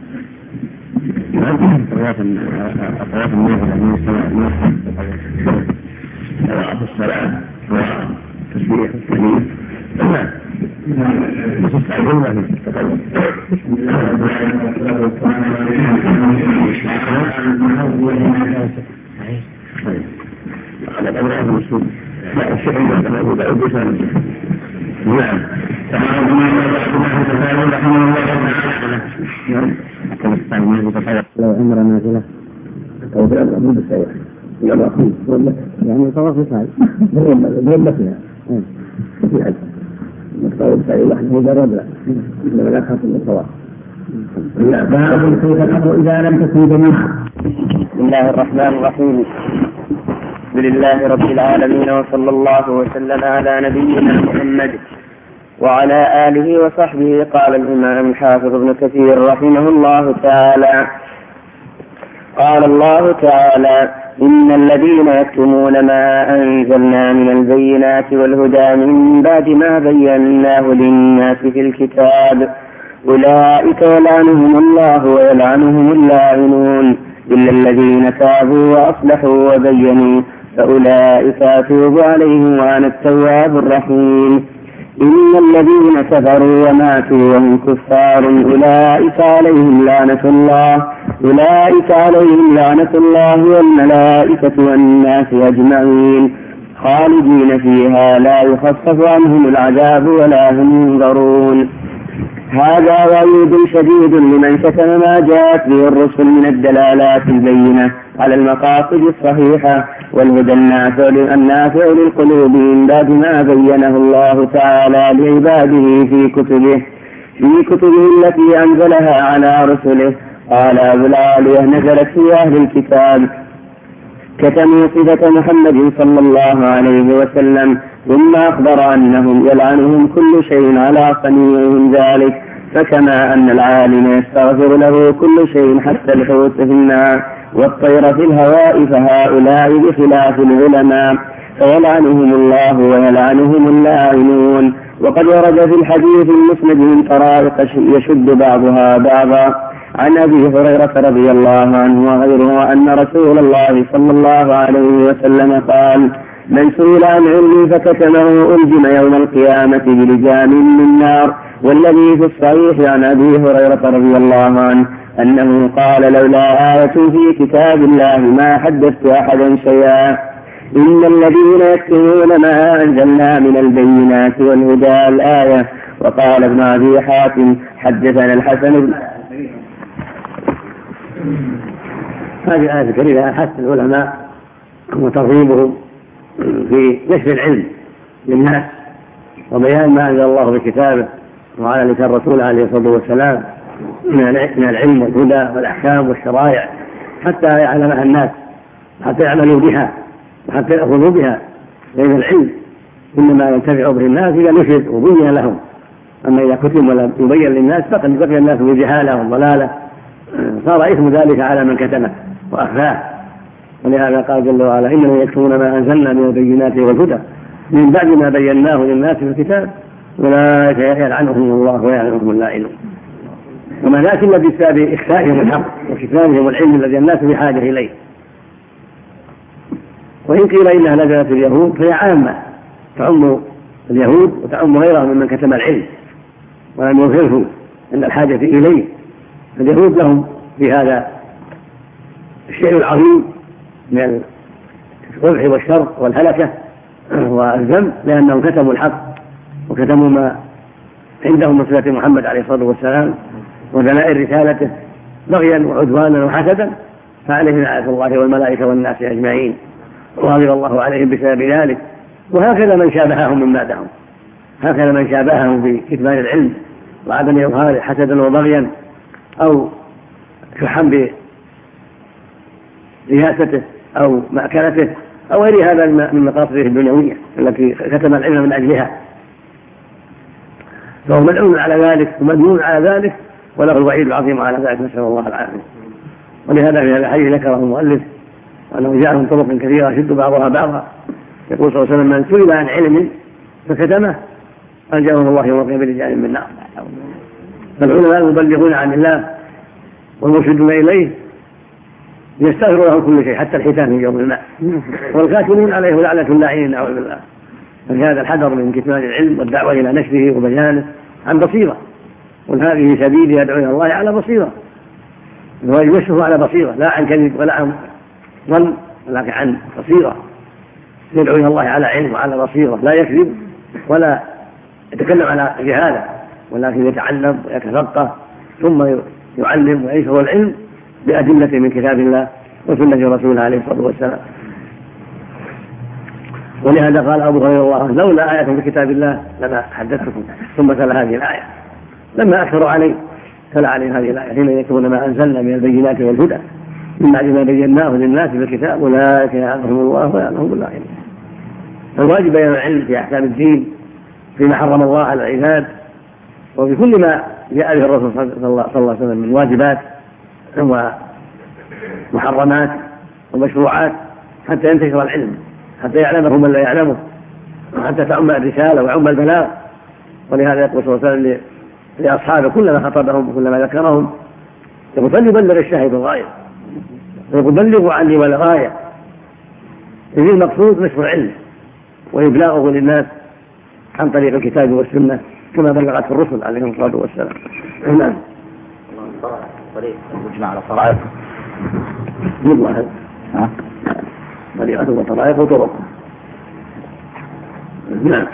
أطراف الناس في الصلاة وتسبيح التهليل على الأمر المسلم لا الشيء عندما يقول لا يجوز نعم تعالى لو عمر نازلة أو في الأمر بالسيئة يلا يعني طواف يفعل ضربة فيها في حد مقطع السعي وحده جرب لا إنما لا خاص من الطواف. باب كيف الأمر إذا لم تكن جميعا. بسم الله الرحمن الرحيم. الحمد لله رب العالمين وصلى الله وسلم على نبينا محمد وعلى آله وصحبه. قال الإمام الحافظ ابن كثير رحمه الله تعالى قال الله تعالى إن الذين يكتمون ما أنزلنا من البينات والهدى من بعد ما بيناه للناس في الكتاب أولئك يلعنهم الله ويلعنهم اللاعنون إلا الذين تابوا وأصلحوا وبينوا فأولئك أتوب عليهم وأنا التواب الرحيم. إن الذين كفروا وماتوا وهم كفار أولئك عليهم لعنة الله والملائكة والناس أجمعين خالدين فيها لا يخفف عنهم العذاب ولا هم ينظرون. هذا وعيد شديد لمن كتم ما جاءت به الرسل من الدلالات البينة على المقاصد الصحيحة والهدى النافع للقلوب من بعد ما بينه الله تعالى لعباده في كتبه التي أنزلها على رسله. قال أبو العالية نزلت في أهل الكتاب كتموا صفة محمد صلى الله عليه وسلم ثم أخبر أنهم يلعنهم كل شيء على صنيعهم ذلك. فكما أن العالم يستغفر له كل شيء حتى الحوت في الماء والطير في الهواء فهؤلاء بخلاف العلماء فيلعنهم الله ويلعنهم اللاعنون. وقد ورد في الحديث المسند من طرائق يشد بعضها بعضا عن أبي هريرة رضي الله عنه وغيره أن رسول الله صلى الله عليه وسلم قال من سئل عن علمي فكتمه ألجم يوم القيامة بلجام من نار. والذي في الصحيح عن أبي هريرة رضي الله عنه أنه قال لولا آية في كتاب الله ما حدثت أحدا شيئا. إن الذين يكتمون ما أنزلنا من البينات والهدى الآية. وقال ابن أبي حاتم حدثنا الحسن. هذه الآية الكريمة حث العلماء وترغيبهم في نشر العلم للناس وبيان ما أنزل الله بكتابه وعلى لسان الرسول عليه الصلاة والسلام من العلم والهدى والأحكام والشرائع حتى يعلمها الناس حتى يعملوا بها وحتى يأخذوا بها. لأن العلم إنما ينتفع به الناس إذا نشر وبين لهم. أما إذا كتب ولم يبين للناس فقد بقي الناس بجهالة والضلالة صار إثم ذلك على من كتمه وأخفاه. ولهذا قال جل وعلا إنهم يكتمون ما أنزلنا من البينات والهدى من بعد ما بيناه للناس في الكتاب أولئك يلعنهم الله ويلعنهم اللاعنون. وما ذاك إلا بسبب إخفائهم الحق وكتمانهم العلم الذي الناس بحاجة إليه. وإن قيل إنها نزلت اليهود فهي عامة تعم اليهود وتعم غيرهم ممن كتم العلم ولم يظهره عند الحاجة إليه. اليهود لهم في هذا الشيء العظيم من القبح والشر والهلكة والذنب لأنهم كتموا الحق وكتموا ما عندهم من صفة محمد عليه الصلاة والسلام ودلائل رسالته بغيا وعدوانا وحسدا فعليهم لعنة الله والملائكة والناس أجمعين وغضب الله عليهم بسبب ذلك. وهكذا من شابههم من بعدهم هكذا من شابههم في كتمان العلم وعدم إظهاره حسدا وبغيا أو شحا برياسته أو مأكلته أو غير هذا من مقاصده الدنيوية التي كتم العلم من أجلها، فهو ملعون على ذلك ومذموم على ذلك وله الوعيد العظيم على ذلك، نسأل الله العافية. ولهذا في هذا الحديث ذكره المؤلف أنه جاء من طرق كثيرة يشد بعضها بعضا، يقول صلى الله عليه وسلم من سئل عن علم فكتمه أنجاه الله يوم القيامة برجال من النار. فالعلماء المبلغون عن الله والمرشدون إليه يستغفر لهم كل شيء حتى الحيتان في يوم الماء، والكاتمون عليه لعنة اللاعنين نعوذ بالله. فهذا الحذر من كتمان العلم والدعوة إلى نشره وبيانه عن بصيرة، وهذه سبيلي يدعو إلى الله على بصيرة، ويشره على بصيرة لا عن كذب ولا عن ظن ولكن عن بصيرة، يدعو إلى الله على علم وعلى بصيرة، لا يكذب ولا يتكلم على جهالة، ولكن يتعلم ويتفقه ثم يعلم وينشر العلم بأدلة من كتاب الله وسنة رسوله عليه الصلاة والسلام. ولهذا قال أبو هريرة الله عنه لولا آية في كتاب الله لما حدثتكم، ثم تلا هذه الآية لما أكثروا عليه تلا عليه هذه الآية حين يكتبون ما أنزلنا من البينات والهدى من بعد ما بيناه للناس في الكتاب أولئك يعلمهم الله ويعلمهم الله. فالواجب بيان العلم في أحكام الدين فيما حرم الله على العباد وفي كل ما جاء به الرسول صلى الله عليه وسلم من واجبات ومحرمات ومشروعات حتى ينتشر العلم، حتى يعلمه من لا يعلمه، وحتى تعم الرسالة وعم البلاغ. ولهذا يقول صلى الله عليه وسلم لأصحابه كلما خطبهم وكلما ذكرهم يقول فليبلغ الشاهد الغاية، يقول بلغوا عني والغاية، إذ المقصود نشر العلم وإبلاغه للناس عن طريق الكتاب والسنة كما بلغت الرسل عليهم الصلاة والسلام. نعم. طريق المجمع على طرائق يبقى طريقة وطرائق وطرق. نعم.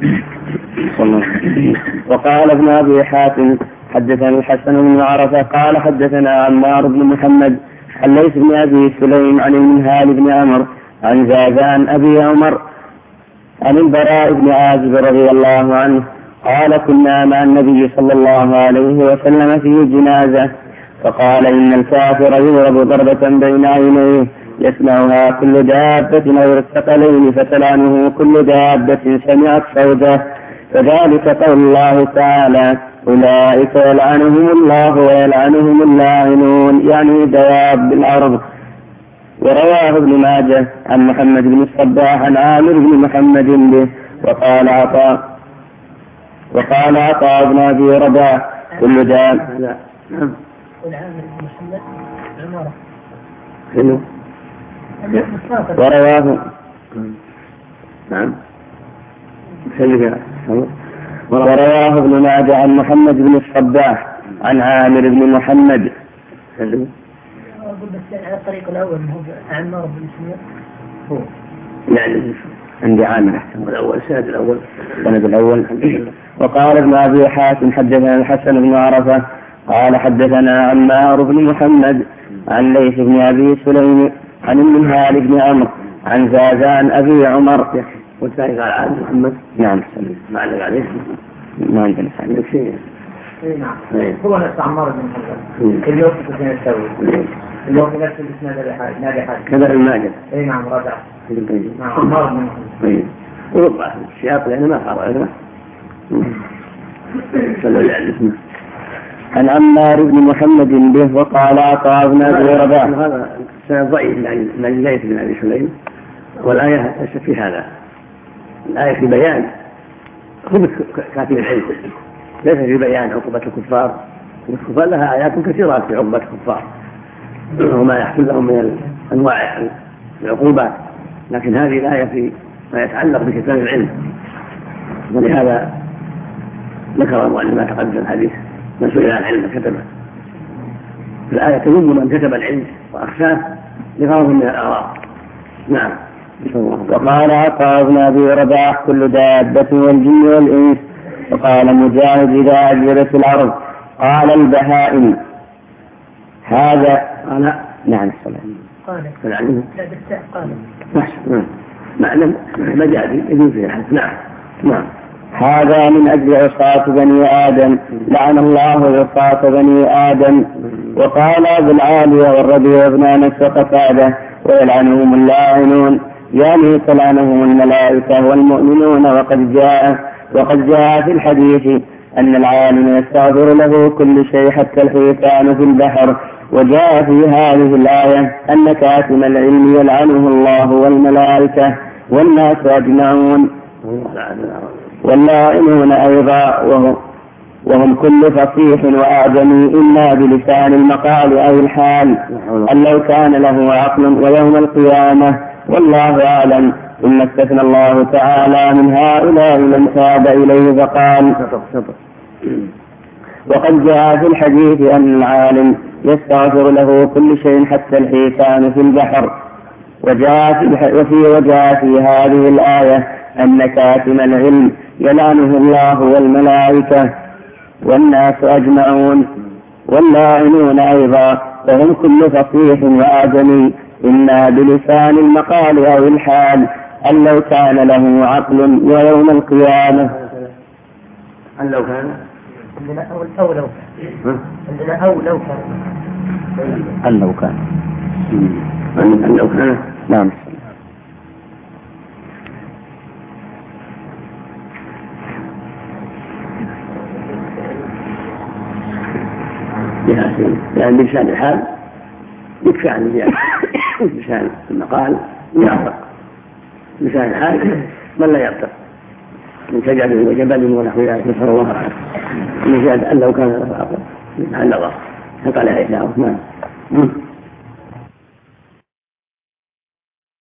وقال ابن أبي حاتم حدثنا الحسن بن عرفة قال حدثنا عمار بن محمد عن ليث بن أبي سليم عن المنهال بن عمرو عن زازان أبي عمر عن البراء بن عازب رضي الله عنه قال كنا مع النبي صلى الله عليه وسلم في جنازة فقال إن الكافر يضرب ضربة بين عينيه يسمعها كل دابة أو الثقلين فتلعنه كل دابة سمعت صوته، فذلك قول الله تعالى أولئك يلعنهم الله ويلعنهم اللاعنون، يعني دواب الأرض. ورواه ابن ماجه عن محمد بن الصباح عن عامر بن محمد به وقال عطاء بن أبي رباح كل داب ورواه ورواه ابن ماجه عن محمد بن الصباح عن عامر بن محمد. على الطريق الأول هو عمار بن سمير هو يعني عندي عامر الأول سند الأول. وقال ابن أبي حاتم حدثنا الحسن بن عرفة قال حدثنا عمار بن محمد عن ليث بن أبي سليم عن المنهال بن عمرو عن زازان أبي عمر. والثاني قال عن محمد. نعم. ما علق عليه ما عندنا شيء. نعم. هو نفس عمار بن محمد اليوم في السوي اليوم في نفس الاسناد نادي حاج كذا الماجد. اي نعم رجع. نعم عمار بن محمد. وربع السياق لأنه ما قرأ عن عمار بن محمد به وقال عطاء بن أبي رباح. هذا سند ضعيف من ليث بن أبي سليم، والآية ليست في هذا، الآية في بيان خبث كاتب العلم، ليس في بيان عقوبة الكفار. والكفار لها آيات كثيرة في عقوبة الكفار وما يحصل لهم من أنواع العقوبات، لكن هذه الآية في ما يتعلق بكتاب العلم. ولهذا ذكر المؤلف ما تقدم الحديث من سئل عن العلم كتبه. الآية تذم من كتب العلم وأخشاه لغرض من الأغراض. نعم. وقال عطاء بن أبي رباح كل دابة والجن والإنس. وقال مجاهد إذا أجلت الأرض. قال البهائم هذا قال نعم قال فلعنه لا بالتاء قال معنى مجازي يجوز فيه الحد. نعم. هذا من أجل عصاة بني آدم، لعن الله عصاة بني آدم. وقال أبو العالية والربيع بن أنس وقتادة ويلعنهم اللاعنون، يعني تلعنهم الملائكة والمؤمنون. وقد جاء في الحديث أن العالم يستغفر له كل شيء حتى الحيتان في البحر. وجاء في هذه الآية أن كاتم العلم يلعنه الله والملائكة والناس أجمعون، واللائمون أيضا وهم كل فصيح وأعجمي إما بلسان المقال أو الحال، أن لو كان له عقل ويوم القيامة. والله أعلم. ثم استثنى الله تعالى من هؤلاء من تاب إليه فقال: وقد جاء في الحديث أن العالم يستغفر له كل شيء حتى الحيتان في البحر. وجاء في هذه الآية أن كاتم العلم يلعنه الله والملائكة والناس أجمعون، واللاعنون أيضا وهم كل فصيح وآدمي إما بلسان المقال أو الحال، أن لو كان له عقل ويوم القيامة. أن لو كان عندنا أو لو كان عندنا أو لو كان أن لو كان أن لو كان نعم. يعني بلسان الحال يكفي عن زيادة لسان المقال يعتق. لسان الحال من لا يعتق من شجر وجبل ونحو ذلك، نسأل الله العافية. من زيادة أن لو كان له عقل عن نظر فقال عيسى عثمان